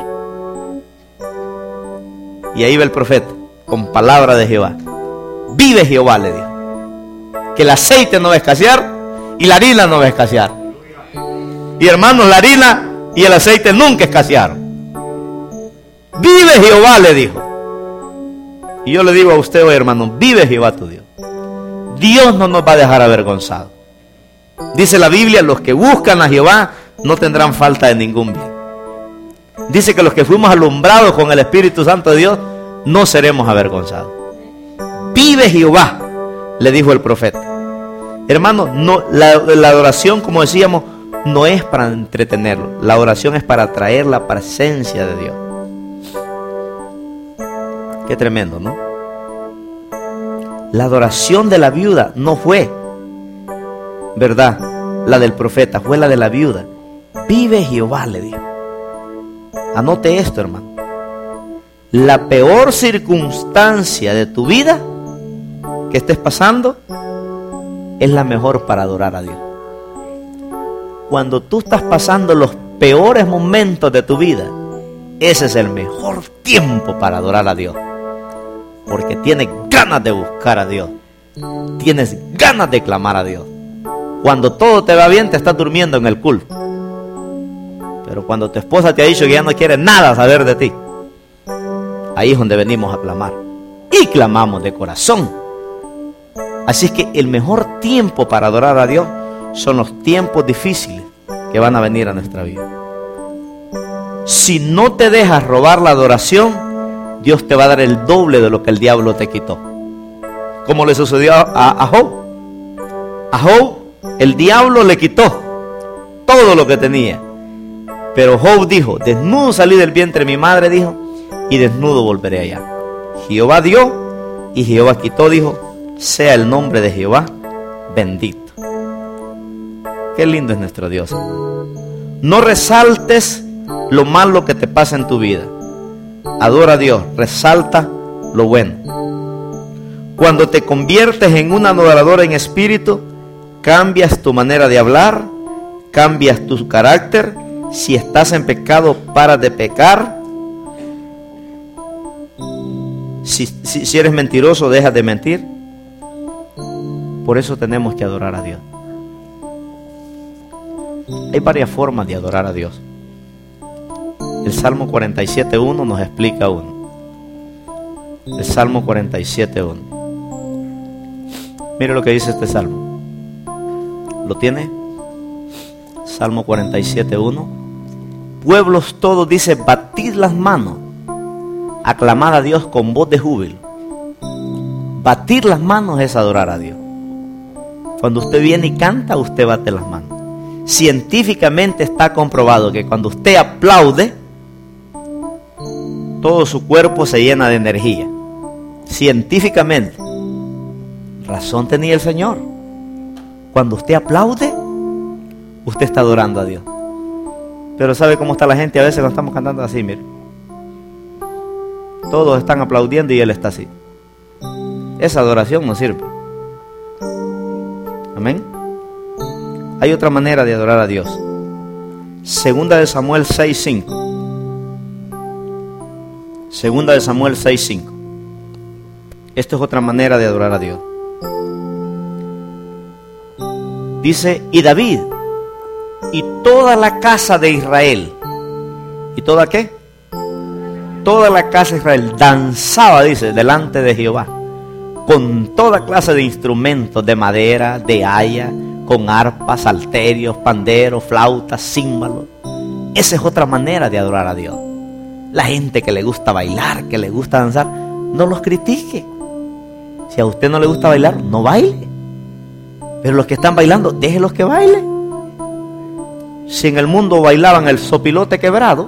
Y ahí va el profeta con palabra de Jehová. Vive Jehová, le dijo, que el aceite no va a escasear y la harina no va a escasear. Y hermanos, la harina y el aceite nunca escasearon. Vive Jehová, le dijo. Y yo le digo a usted hoy, hermano, vive Jehová tu Dios. Dios no nos va a dejar avergonzados. Dice la Biblia: los que buscan a Jehová no tendrán falta de ningún bien. Dice que los que fuimos alumbrados con el Espíritu Santo de Dios no seremos avergonzados. Vive Jehová, le dijo el profeta. Hermano, no, la, la adoración, como decíamos, no es para entretenerlo. La adoración es para traer la presencia de Dios. Qué tremendo, ¿no? La adoración de la viuda no fue, ¿verdad?, la del profeta, fue la de la viuda. Vive Jehová, le dijo. Anote esto, hermano. La peor circunstancia de tu vida que estés pasando es la mejor para adorar a Dios. Cuando tú estás pasando los peores momentos de tu vida, ese es el mejor tiempo para adorar a Dios. Porque tienes ganas de buscar a Dios. Tienes ganas de clamar a Dios. Cuando todo te va bien, te estás durmiendo en el culto. Pero cuando tu esposa te ha dicho que ya no quiere nada saber de ti, ahí es donde venimos a clamar. y clamamos de corazón. Así es que el mejor tiempo para adorar a Dios son los tiempos difíciles que van a venir a nuestra vida. Si no te dejas robar la adoración, Dios te va a dar el doble de lo que el diablo te quitó. Como le sucedió a, a Job. A Job el diablo le quitó todo lo que tenía. Pero Job dijo: desnudo salí del vientre de mi madre, dijo, y desnudo volveré allá. Jehová dio y Jehová quitó, dijo, sea el nombre de Jehová bendito. Qué lindo es nuestro Dios. No resaltes lo malo que te pasa en tu vida. Adora a Dios, resalta lo bueno. Cuando te conviertes en un adorador en espíritu, cambias tu manera de hablar, cambias tu carácter. Si estás en pecado, para de pecar. Si, si, si eres mentiroso, deja de mentir. Por eso tenemos que adorar a Dios. Hay varias formas de adorar a Dios. El Salmo cuarenta y siete uno nos explica uno. El Salmo cuarenta y siete uno. Mire lo que dice este Salmo. ¿Lo tiene? Salmo cuarenta y siete uno. Pueblos todos, dice, batid las manos, aclamad a Dios con voz de júbilo. Batir las manos es adorar a Dios. Cuando usted viene y canta, usted bate las manos. Científicamente está comprobado que cuando usted aplaude, todo su cuerpo se llena de energía. Científicamente. Razón tenía el Señor. Cuando usted aplaude, usted está adorando a Dios. Pero ¿sabe cómo está la gente a veces cuando estamos cantando así? Mire, todos están aplaudiendo y Él está así. Esa adoración no sirve. Amén. Hay otra manera de adorar a Dios. Segunda de Samuel seis cinco. Segunda de Samuel seis cinco. Esto es otra manera de adorar a Dios. Dice: y David y toda la casa de Israel. ¿Y toda qué? Toda la casa de Israel danzaba, dice, delante de Jehová, con toda clase de instrumentos de madera, de haya, con arpas, salterios, panderos, flautas, címbalos. Esa es otra manera de adorar a Dios. La gente que le gusta bailar, que le gusta danzar, no los critique. Si a usted no le gusta bailar, no baile. Pero los que están bailando, déjenlos que bailen. Si en el mundo bailaban el sopilote quebrado,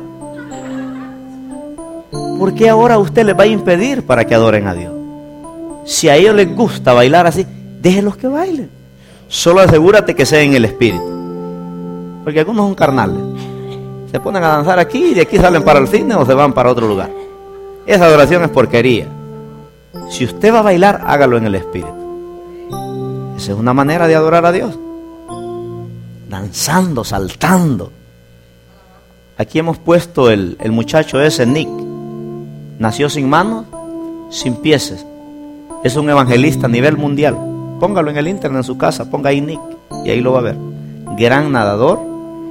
¿por qué ahora a usted les va a impedir para que adoren a Dios? Si a ellos les gusta bailar así, déjenlos que bailen. Solo asegúrate que sea en el espíritu. Porque algunos son carnales. Se ponen a danzar aquí y de aquí salen para el cine o se van para otro lugar. Esa adoración es porquería. Si usted va a bailar, hágalo en el espíritu. Esa es una manera de adorar a Dios. Danzando, saltando. Aquí hemos puesto el, el muchacho ese, Nick. Nació sin manos, sin pies. Es un evangelista a nivel mundial. Póngalo en el internet en su casa, ponga ahí Nick y ahí lo va a ver. Gran nadador.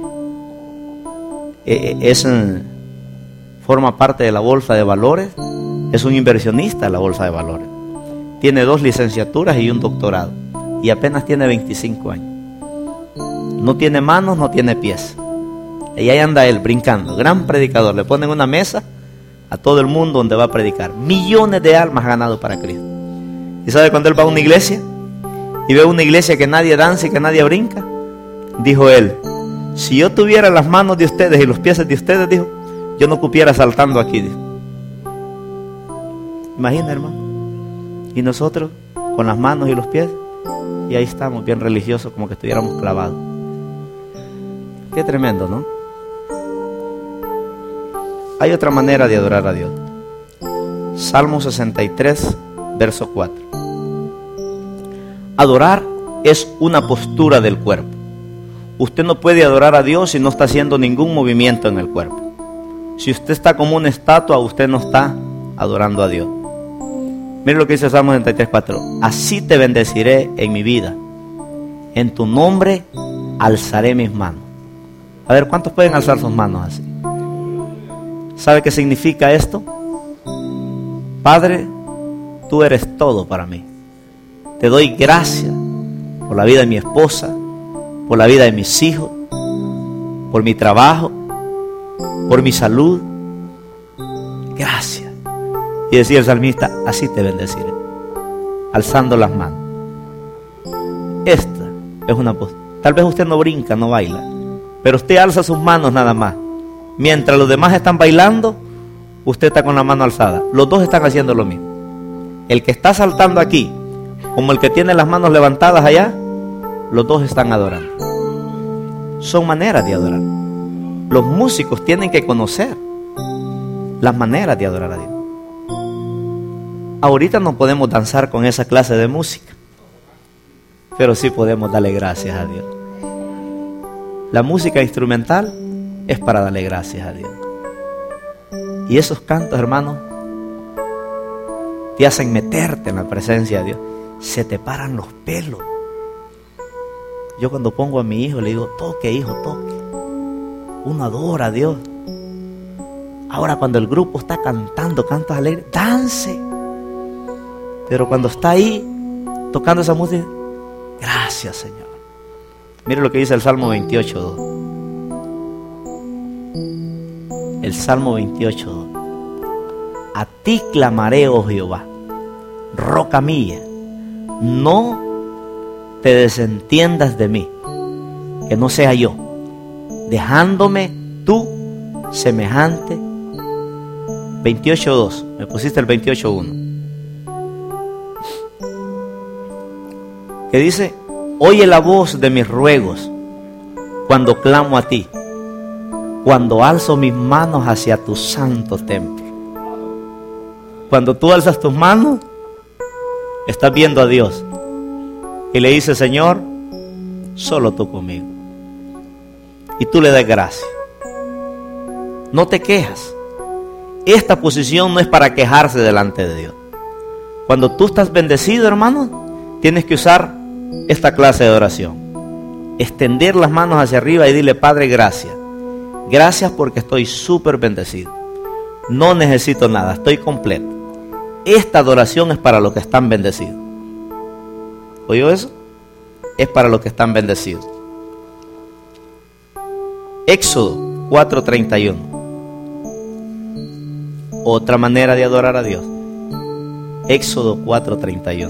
Es, forma parte de la bolsa de valores. Es un inversionista de la bolsa de valores. Tiene dos licenciaturas y un doctorado. Y apenas tiene veinticinco años. No tiene manos, no tiene pies. Y ahí anda él brincando. Gran predicador. Le ponen una mesa a todo el mundo donde va a predicar. Millones de almas ganado para Cristo. ¿Y sabe cuando él va a una iglesia? Y ve una iglesia que nadie danza y que nadie brinca. Dijo él: si yo tuviera las manos de ustedes y los pies de ustedes, dijo, yo no cupiera saltando aquí. Dijo. Imagina, hermano. Y nosotros con las manos y los pies, y ahí estamos bien religiosos, como que estuviéramos clavados. Qué tremendo, ¿no? Hay otra manera de adorar a Dios. Salmo sesenta y tres, verso cuatro. Adorar es una postura del cuerpo. Usted no puede adorar a Dios si no está haciendo ningún movimiento en el cuerpo. Si usted está como una estatua, usted no está adorando a Dios. Mire lo que dice Salmo sesenta y tres, cuatro. Así te bendeciré en mi vida. En tu nombre alzaré mis manos. A ver, ¿cuántos pueden alzar sus manos así? ¿Sabe qué significa esto? Padre, tú eres todo para mí. Te doy gracias por la vida de mi esposa, por la vida de mis hijos, por mi trabajo, por mi salud. Gracias. Y decía el salmista, así te bendeciré, alzando las manos. Esta es una postura. Tal vez usted no brinca, no baila, pero usted alza sus manos nada más. Mientras los demás están bailando, usted está con la mano alzada. Los dos están haciendo lo mismo. El que está saltando aquí, como el que tiene las manos levantadas allá, los dos están adorando. Son maneras de adorar. Los músicos tienen que conocer las maneras de adorar a Dios. Ahorita no podemos danzar con esa clase de música, pero sí podemos darle gracias a Dios. La música instrumental es para darle gracias a Dios. Y esos cantos, hermanos, te hacen meterte en la presencia de Dios. Se te paran los pelos. Yo cuando pongo a mi hijo le digo, toque hijo, toque. Uno adora a Dios. Ahora cuando el grupo está cantando cantos alegres, dance. Pero cuando está ahí tocando esa música, gracias Señor. Mire lo que dice el Salmo veintiocho dos. El Salmo veintiocho dos. A ti clamaré, oh Jehová, roca mía, no te desentiendas de mí, que no sea yo, dejándome tú semejante. veintiocho dos, me pusiste el veintiocho uno, que dice, oye la voz de mis ruegos cuando clamo a ti, cuando alzo mis manos hacia tu santo templo. Cuando tú alzas tus manos, estás viendo a Dios y le dices, Señor, solo tú conmigo. Y tú le das gracias. No te quejas. Esta posición no es para quejarse delante de Dios. Cuando tú estás bendecido, hermano, tienes que usar esta clase de oración. Extender las manos hacia arriba y dile, Padre, gracias. Gracias porque estoy súper bendecido. No necesito nada, estoy completo. Esta adoración es para los que están bendecidos. ¿Oyó eso? Es para los que están bendecidos. Éxodo cuatro treinta y uno. Otra manera de adorar a Dios. Éxodo cuatro treinta y uno.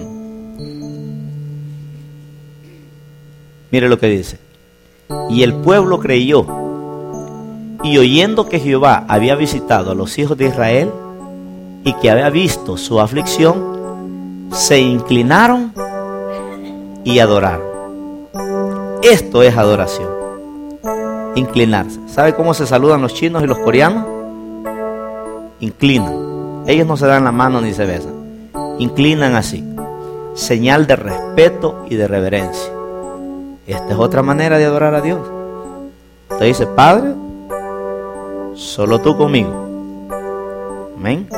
Mire lo que dice. Y el pueblo creyó, y oyendo que Jehová había visitado a los hijos de Israel y que había visto su aflicción, se inclinaron y adoraron. Esto es adoración. Inclinarse. ¿Sabe cómo se saludan los chinos y los coreanos? Inclinan. Ellos no se dan la mano ni se besan. Inclinan así. Señal de respeto y de reverencia. Esta es otra manera de adorar a Dios. Usted dice, Padre, solo tú conmigo. Amén.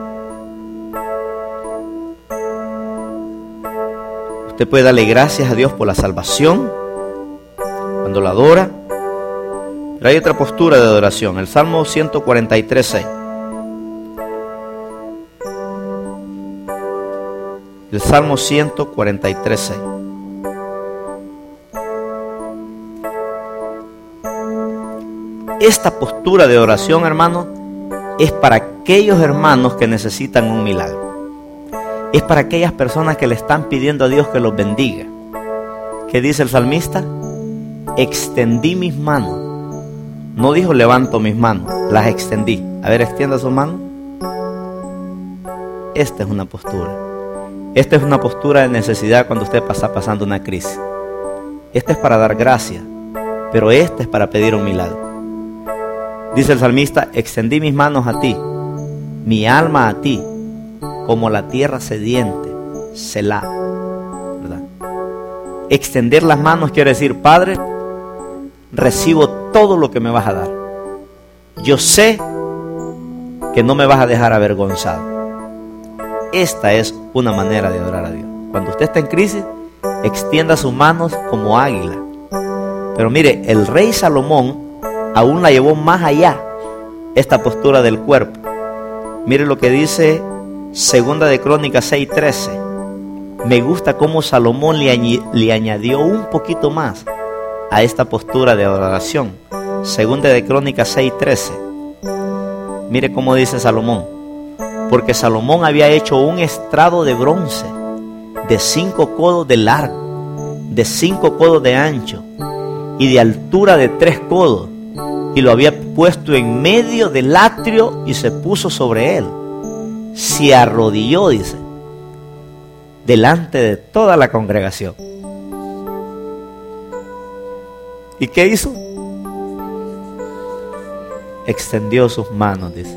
Usted puede darle gracias a Dios por la salvación cuando la adora. Pero hay otra postura de adoración. El Salmo ciento cuarenta y tres, seis. El Salmo ciento cuarenta y tres, seis. Esta postura de oración, hermano, es para aquellos hermanos que necesitan un milagro. Es para aquellas personas que le están pidiendo a Dios que los bendiga. ¿Qué dice el salmista? Extendí mis manos. No dijo levanto mis manos, las extendí. A ver, extienda sus manos. Esta es una postura. Esta es una postura de necesidad cuando usted está pasando una crisis. Esta es para dar gracias, pero esta es para pedir un milagro. Dice el salmista, extendí mis manos a ti, mi alma a ti, como la tierra sediente, Selah. ¿Verdad? Extender las manos quiere decir, Padre, recibo todo lo que me vas a dar. Yo sé que no me vas a dejar avergonzado. Esta es una manera de adorar a Dios. Cuando usted está en crisis, extienda sus manos como águila. Pero mire, el rey Salomón aún la llevó más allá, esta postura del cuerpo. Mire lo que dice Segunda de Crónicas seis trece. Me gusta cómo Salomón le, añ- le añadió un poquito más a esta postura de adoración. Segunda de Crónicas seis trece. Mire cómo dice Salomón. Porque Salomón había hecho un estrado de bronce de cinco codos de largo, de cinco codos de ancho y de altura de tres codos, y lo había puesto en medio del atrio y se puso sobre él. Se arrodilló, dice, delante de toda la congregación. ¿Y qué hizo? Extendió sus manos, dice.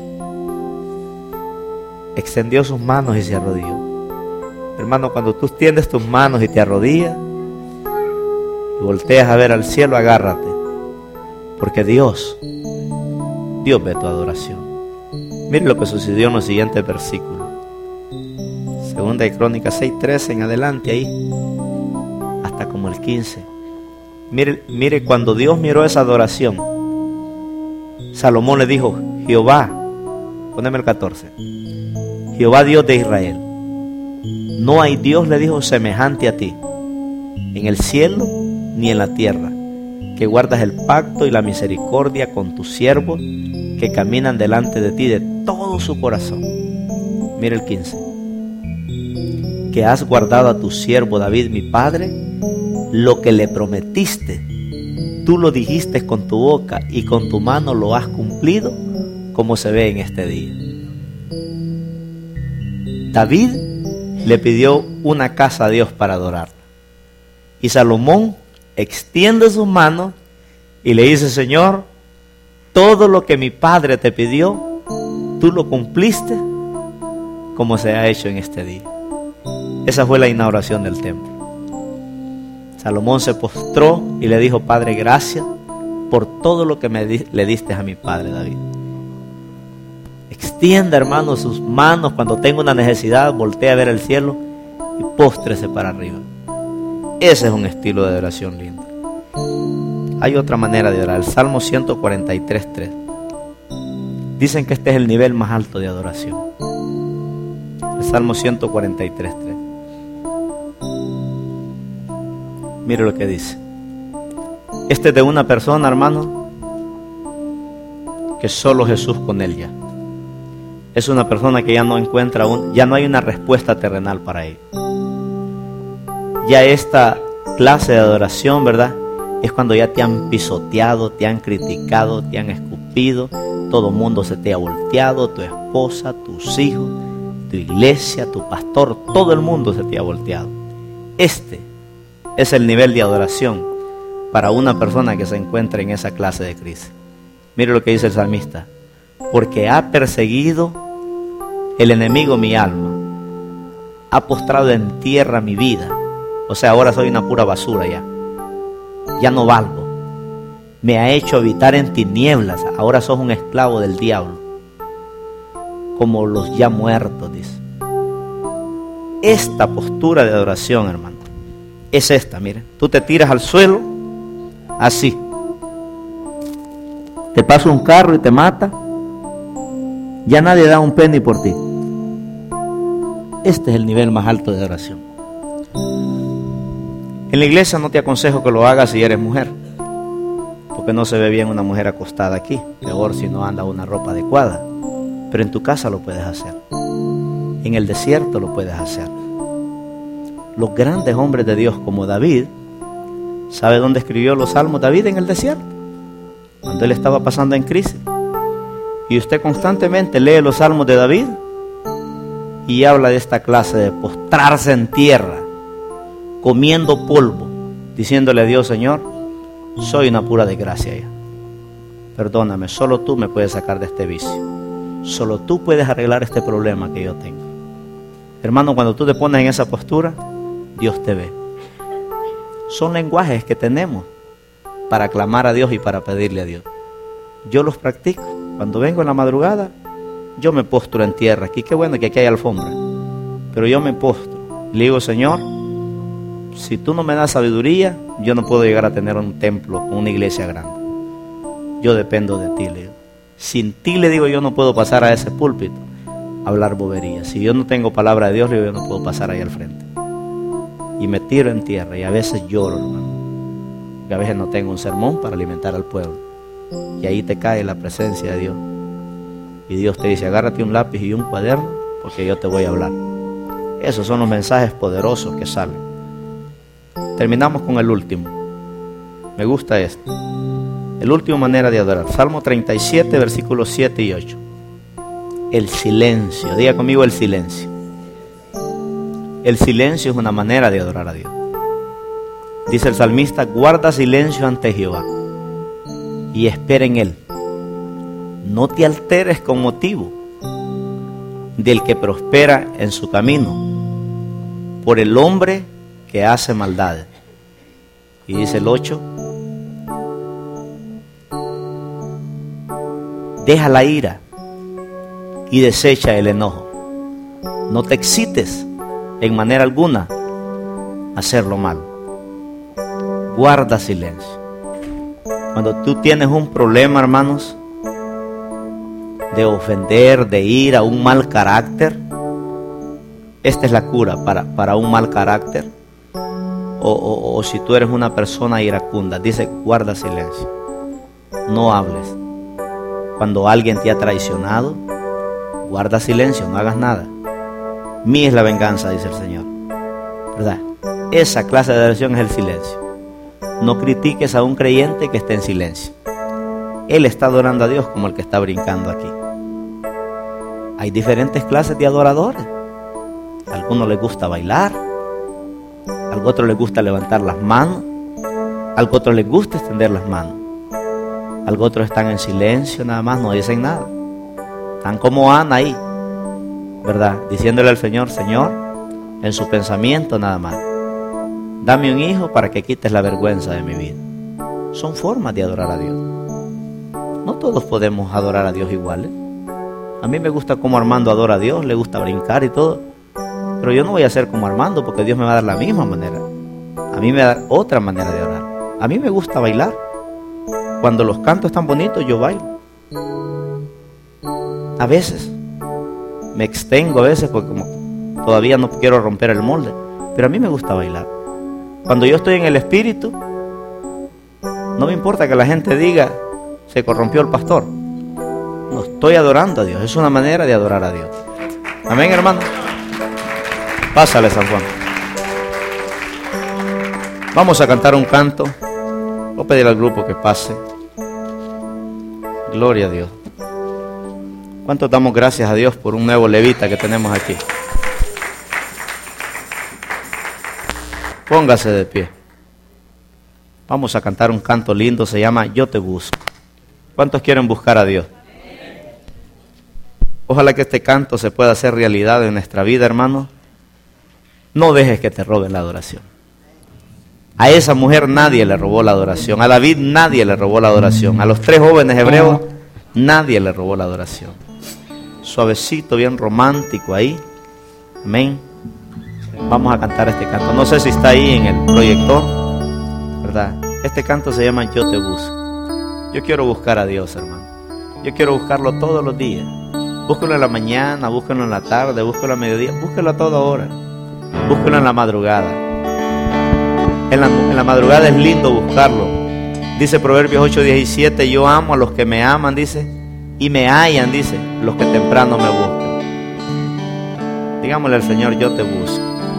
Extendió sus manos y se arrodilló. Hermano, cuando tú extiendes tus manos y te arrodillas y volteas a ver al cielo, agárrate, porque Dios, Dios ve tu adoración. Mire lo que sucedió en los siguientes versículos. Segunda de Crónicas seis trece en adelante, ahí hasta como el quince. Mire, mire cuando Dios miró esa adoración, Salomón le dijo: Jehová, poneme el catorce, Jehová Dios de Israel, no hay Dios, le dijo, semejante a ti, en el cielo ni en la tierra, que guardas el pacto y la misericordia con tus siervos, que caminan delante de ti de todo su corazón. Mira el quince. Que has guardado a tu siervo David, mi padre, lo que le prometiste. Tú lo dijiste con tu boca y con tu mano lo has cumplido, como se ve en este día. David le pidió una casa a Dios para adorarla. Y Salomón extiende sus manos y le dice: Señor, todo lo que mi padre te pidió, tú lo cumpliste, como se ha hecho en este día. Esa fue la inauguración del templo. Salomón se postró y le dijo: Padre, gracias por todo lo que me di- le diste a mi padre David. Extienda, hermano, sus manos cuando tenga una necesidad, voltea a ver el cielo y póstrese para arriba. Ese es un estilo de adoración lindo. Hay otra manera de orar, el Salmo ciento cuarenta y tres, tres. Dicen que este es el nivel más alto de adoración. El Salmo ciento cuarenta y tres, tres. Mire lo que dice. Este es de una persona, hermano, que solo Jesús con él ya. Es una persona que ya no encuentra, un, ya no hay una respuesta terrenal para él. Ya esta clase de adoración, ¿verdad?, es cuando ya te han pisoteado, te han criticado, te han escupido, todo mundo se te ha volteado, tu esposa, tus hijos, tu iglesia, tu pastor, todo el mundo se te ha volteado. Este es el nivel de adoración para una persona que se encuentra en esa clase de crisis. Mire lo que dice el salmista: porque ha perseguido el enemigo mi alma, ha postrado en tierra mi vida. O sea, ahora soy una pura basura ya. Ya no valgo. Me ha hecho habitar en tinieblas. Ahora sos un esclavo del diablo, como los ya muertos, dice. Esta postura de adoración, hermano, es esta, mire. Tú te tiras al suelo, así. Te pasa un carro y te mata. Ya nadie da un penny por ti. Este es el nivel más alto de adoración. En la iglesia no te aconsejo que lo hagas si eres mujer, porque no se ve bien una mujer acostada aquí, peor si no anda una ropa adecuada. Pero en tu casa lo puedes hacer, en el desierto lo puedes hacer. Los grandes hombres de Dios como David, ¿sabe dónde escribió los salmos David? En el desierto, cuando él estaba pasando en crisis. Y usted constantemente lee los salmos de David y habla de esta clase de postrarse en tierra, comiendo polvo, diciéndole a Dios: Señor, soy una pura desgracia ya. Perdóname, solo tú me puedes sacar de este vicio. Solo tú puedes arreglar este problema que yo tengo. Hermano, cuando tú te pones en esa postura, Dios te ve. Son lenguajes que tenemos para clamar a Dios y para pedirle a Dios. Yo los practico. Cuando vengo en la madrugada, yo me postro en tierra. Aquí qué bueno que aquí hay alfombra, pero yo me postro. Le digo: Señor, si tú no me das sabiduría, yo no puedo llegar a tener un templo, una iglesia grande. Yo dependo de ti, le digo. Sin ti, le digo, yo no puedo pasar a ese púlpito, hablar boberías. Si yo no tengo palabra de Dios, yo no puedo pasar ahí al frente. Y me tiro en tierra y a veces lloro, hermano. Y a veces no tengo un sermón para alimentar al pueblo. Y ahí te cae la presencia de Dios. Y Dios te dice, agárrate un lápiz y un cuaderno porque yo te voy a hablar. Esos son los mensajes poderosos que salen. Terminamos con el último. Me gusta este. El último manera de adorar. Salmo treinta y siete, versículos siete y ocho. El silencio. Diga conmigo el silencio. El silencio es una manera de adorar a Dios. Dice el salmista, guarda silencio ante Jehová y espera en Él. No te alteres con motivo del que prospera en su camino, por el hombre que hace maldades. Y dice el ocho, deja la ira y desecha el enojo. No te excites en manera alguna a hacer lo malo. Guarda silencio. Cuando tú tienes un problema, hermanos, de ofender, de ir a un mal carácter, esta es la cura para, para un mal carácter. O, o, o si tú eres una persona iracunda, dice guarda silencio. No hables. Cuando alguien te ha traicionado, guarda silencio, no hagas nada. Mía es la venganza, dice el Señor, ¿verdad? Esa clase de adoración es el silencio. No critiques a un creyente que esté en silencio. Él está adorando a Dios como el que está brincando aquí. Hay diferentes clases de adoradores. A algunos les gusta bailar, a otros les gusta levantar las manos, a otros les gusta extender las manos, a otros están en silencio nada más, no dicen nada. Están como Ana ahí, ¿verdad? Diciéndole al Señor, Señor, en su pensamiento nada más, dame un hijo para que quites la vergüenza de mi vida. Son formas de adorar a Dios. No todos podemos adorar a Dios iguales. A mí me gusta como Armando adora a Dios, le gusta brincar y todo. Pero yo no voy a ser como Armando porque Dios me va a dar la misma manera. A mí me va a dar otra manera de orar. A mí me gusta bailar. Cuando los cantos están bonitos, yo bailo. A veces me extengo, a veces porque como todavía no quiero romper el molde. Pero a mí me gusta bailar. Cuando yo estoy en el espíritu, no me importa que la gente diga, se corrompió el pastor. No, estoy adorando a Dios. Es una manera de adorar a Dios. Amén, hermano. Pásale, San Juan. Vamos a cantar un canto. Voy a pedir al grupo que pase. Gloria a Dios. ¿Cuánto damos gracias a Dios por un nuevo levita que tenemos aquí? Póngase de pie. Vamos a cantar un canto lindo, se llama Yo te busco. ¿Cuántos quieren buscar a Dios? Ojalá que este canto se pueda hacer realidad en nuestra vida, hermano. No dejes que te roben la adoración. A esa mujer nadie le robó la adoración. A David nadie le robó la adoración. A los tres jóvenes hebreos nadie le robó la adoración. Suavecito, bien romántico ahí. Amén. Vamos a cantar este canto. No sé si está ahí en el proyector, ¿verdad? Este canto se llama Yo te busco. Yo quiero buscar a Dios, hermano. Yo quiero buscarlo todos los días. Búsquelo en la mañana, búsquelo en la tarde, búsquelo a mediodía, búsquelo a toda hora. Búsquelo en la madrugada. En la, en la madrugada es lindo buscarlo. Dice Proverbios ocho diecisiete, yo amo a los que me aman, dice, y me hallan, dice, los que temprano me buscan. Digámosle al Señor, yo te busco.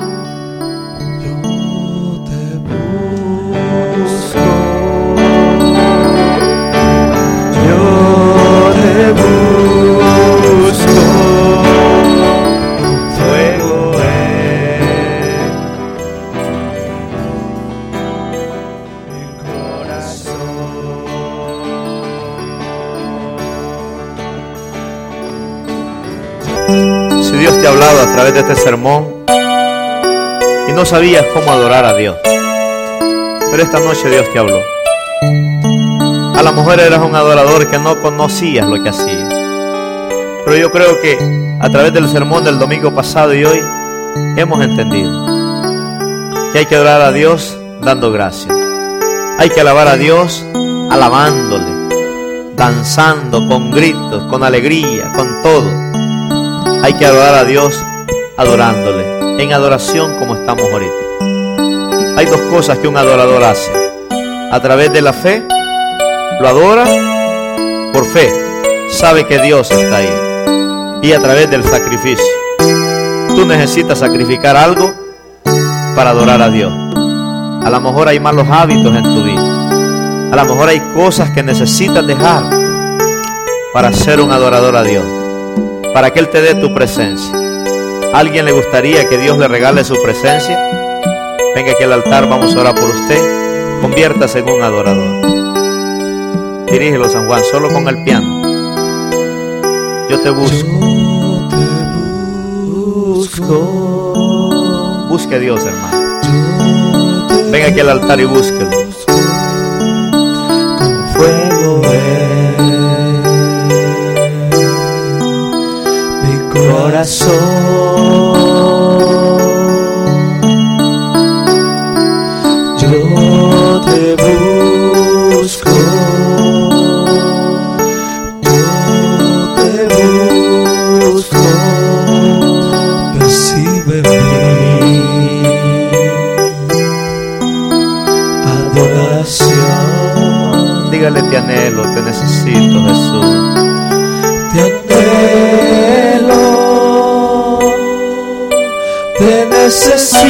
Yo te busco, fuego en mi corazón. Si Dios te ha hablado a través de este sermón y no sabías cómo adorar a Dios, pero esta noche Dios te habló. A lo mejor eras un adorador que no conocías lo que hacía. Pero yo creo que a través del sermón del domingo pasado y hoy hemos entendido que hay que adorar a Dios dando gracias. Hay que alabar a Dios alabándole, danzando, con gritos, con alegría, con todo. Hay que adorar a Dios adorándole, en adoración como estamos ahorita. Hay dos cosas que un adorador hace. A través de la fe, lo adora por fe, sabe que Dios está ahí. Y a través del sacrificio. Tú necesitas sacrificar algo para adorar a Dios. A lo mejor hay malos hábitos en tu vida. A lo mejor hay cosas que necesitas dejar para ser un adorador a Dios, para que Él te dé tu presencia. ¿A alguien le gustaría que Dios le regale su presencia? Venga aquí al altar, vamos a orar por usted. Conviértase en un adorador. Dirígelo, San Juan, solo con el piano. Yo te busco. Yo te busco. Busque a Dios, hermano. Yo te Venga aquí al altar y búsquelo. Con fuego es mi corazón. Yo te busco. Recibe mi adoración. Dígale, te anhelo, te necesito, Jesús. Te anhelo, te necesito.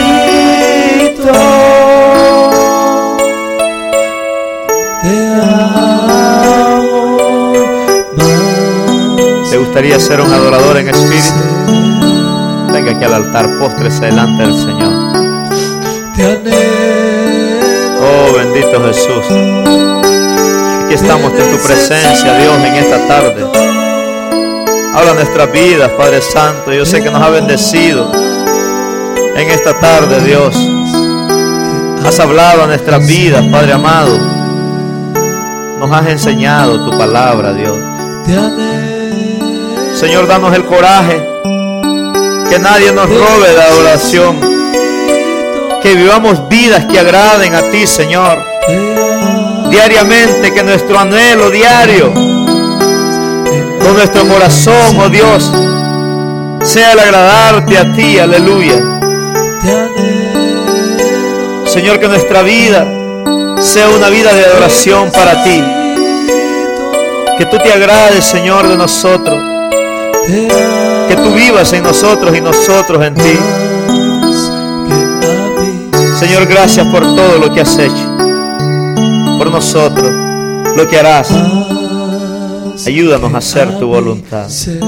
Te amo más. ¿Te gustaría ser un adorador en espíritu? Venga aquí al altar, póstrese delante del Señor. Te anhelo. Oh, bendito Jesús. Aquí estamos en tu presencia, Dios, en esta tarde. Habla nuestras vidas, Padre Santo. Yo sé que nos ha bendecido en esta tarde, Dios. Has hablado a nuestras vidas, Padre amado. Nos has enseñado tu palabra, Dios. Te anhelo. Señor, danos el coraje. Que nadie nos robe la adoración. Que vivamos vidas que agraden a ti, Señor. Diariamente, que nuestro anhelo diario, con nuestro corazón, oh Dios, sea el agradarte a ti, aleluya. Señor, que nuestra vida sea una vida de adoración para ti. Que tú te agrades, Señor, de nosotros. Que tú vivas en nosotros y nosotros en ti. Señor, gracias por todo lo que has hecho por nosotros, lo que harás. Ayúdanos a hacer tu voluntad.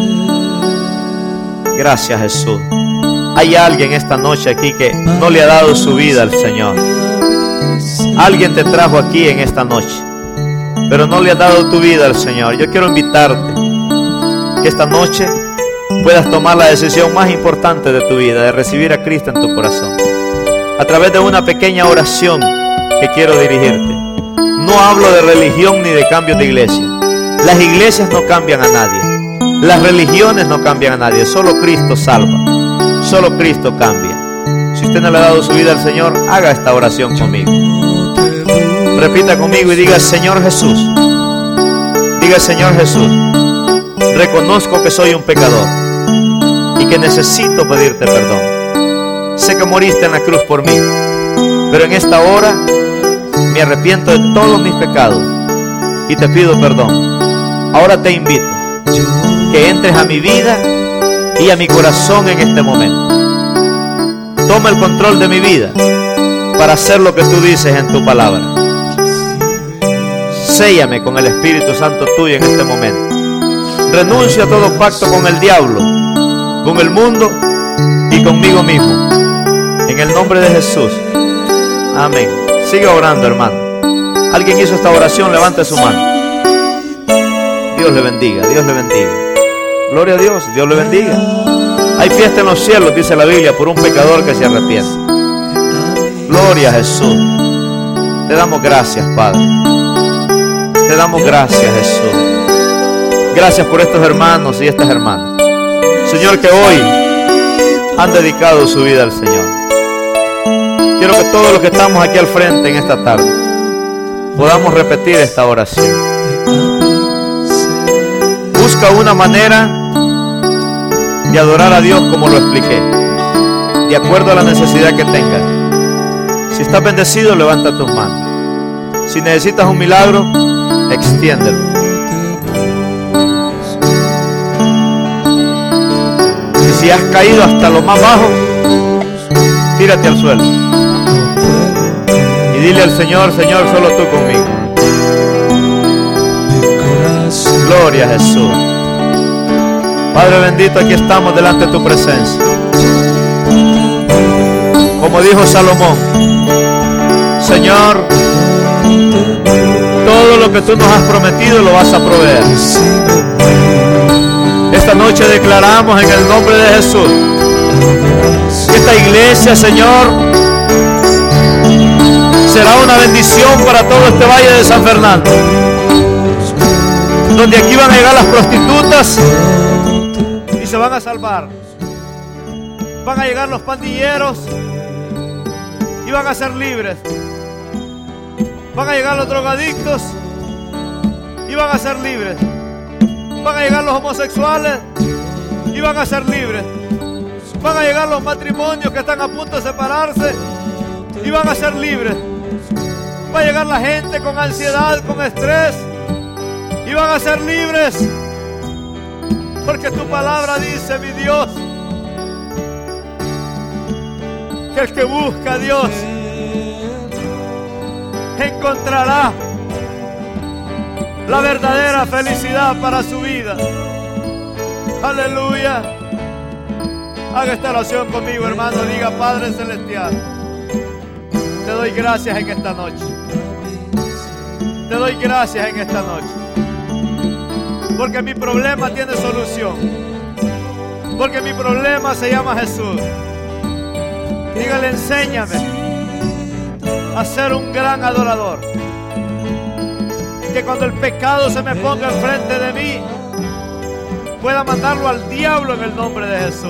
Gracias, Jesús. Hay alguien esta noche aquí que no le ha dado su vida al Señor. Alguien te trajo aquí en esta noche, pero no le has dado tu vida al Señor. Yo quiero invitarte que esta noche puedas tomar la decisión más importante de tu vida, de recibir a Cristo en tu corazón, a través de una pequeña oración que quiero dirigirte. No hablo de religión ni de cambios de iglesia. Las iglesias no cambian a nadie. Las religiones no cambian a nadie. Solo Cristo salva. Solo Cristo cambia. Si usted no le ha dado su vida al Señor, haga esta oración conmigo. Repita conmigo y diga: Señor Jesús. Diga: Señor Jesús, reconozco que soy un pecador y que necesito pedirte perdón. Sé que moriste en la cruz por mí, pero en esta hora me arrepiento de todos mis pecados y te pido perdón. Ahora te invito que entres a mi vida y a mi corazón en este momento. Toma el control de mi vida para hacer lo que tú dices en tu palabra. Séllame con el Espíritu Santo tuyo en este momento. Renuncio a todo pacto con el diablo, con el mundo y conmigo mismo. En el nombre de Jesús. Amén. Sigue orando, hermano. ¿Alguien hizo esta oración? Levante su mano. Dios le bendiga, Dios le bendiga. Gloria a Dios, Dios le bendiga. Hay fiesta en los cielos, dice la Biblia, por un pecador que se arrepiente. Gloria a Jesús. Te damos gracias, Padre. Te damos gracias, Jesús. Gracias por estos hermanos y estas hermanas, Señor, que hoy han dedicado su vida al Señor. Quiero que todos los que estamos aquí al frente en esta tarde podamos repetir esta oración. Busca una manera de adorar a Dios como lo expliqué, de acuerdo a la necesidad que tengas. Si estás bendecido, levanta tus manos. Si necesitas un milagro, extiéndelo. Y si has caído hasta lo más bajo, tírate al suelo y dile al Señor: Señor, solo tú conmigo. Gloria a Jesús. Padre bendito, aquí estamos delante de tu presencia. Como dijo Salomón: Señor, todo lo que tú nos has prometido lo vas a proveer. Esta noche declaramos en el nombre de Jesús que esta iglesia, Señor, será una bendición para todo este valle de San Fernando, donde aquí van a llegar las prostitutas y se van a salvar. Van a llegar los pandilleros y van a ser libres. Van a llegar los drogadictos y van a ser libres. Van a llegar los homosexuales y van a ser libres. Van a llegar los matrimonios que están a punto de separarse y van a ser libres. Va a llegar la gente con ansiedad, con estrés, y van a ser libres. Porque tu palabra dice, mi Dios, que el que busca a Dios encontrará la verdadera felicidad para su vida. Aleluya. Haga esta oración conmigo, hermano. Diga: Padre Celestial, te doy gracias en esta noche. Te doy gracias en esta noche. Porque mi problema tiene solución. Porque mi problema se llama Jesús. Dígale: enséñame a ser un gran adorador. Que cuando el pecado se me ponga enfrente de mí, pueda mandarlo al diablo en el nombre de Jesús.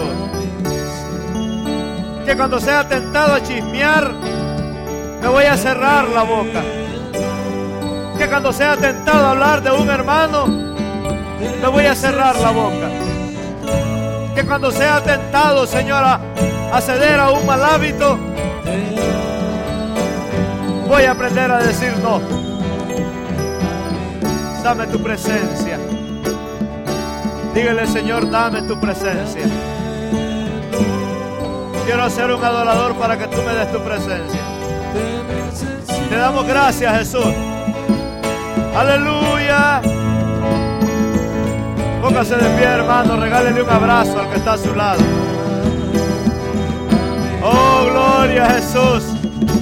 Que cuando sea tentado a chismear, me voy a cerrar la boca. Que cuando sea tentado a hablar de un hermano, me voy a cerrar la boca. Que cuando sea tentado, Señora, a ceder a un mal hábito, voy a aprender a decir no. Dame tu presencia. Dígale: Señor, dame tu presencia. Quiero ser un adorador para que tú me des tu presencia. Te damos gracias, Jesús. Aleluya. Póngase de pie, hermano. Regálele un abrazo al que está a su lado. Oh, gloria a Jesús.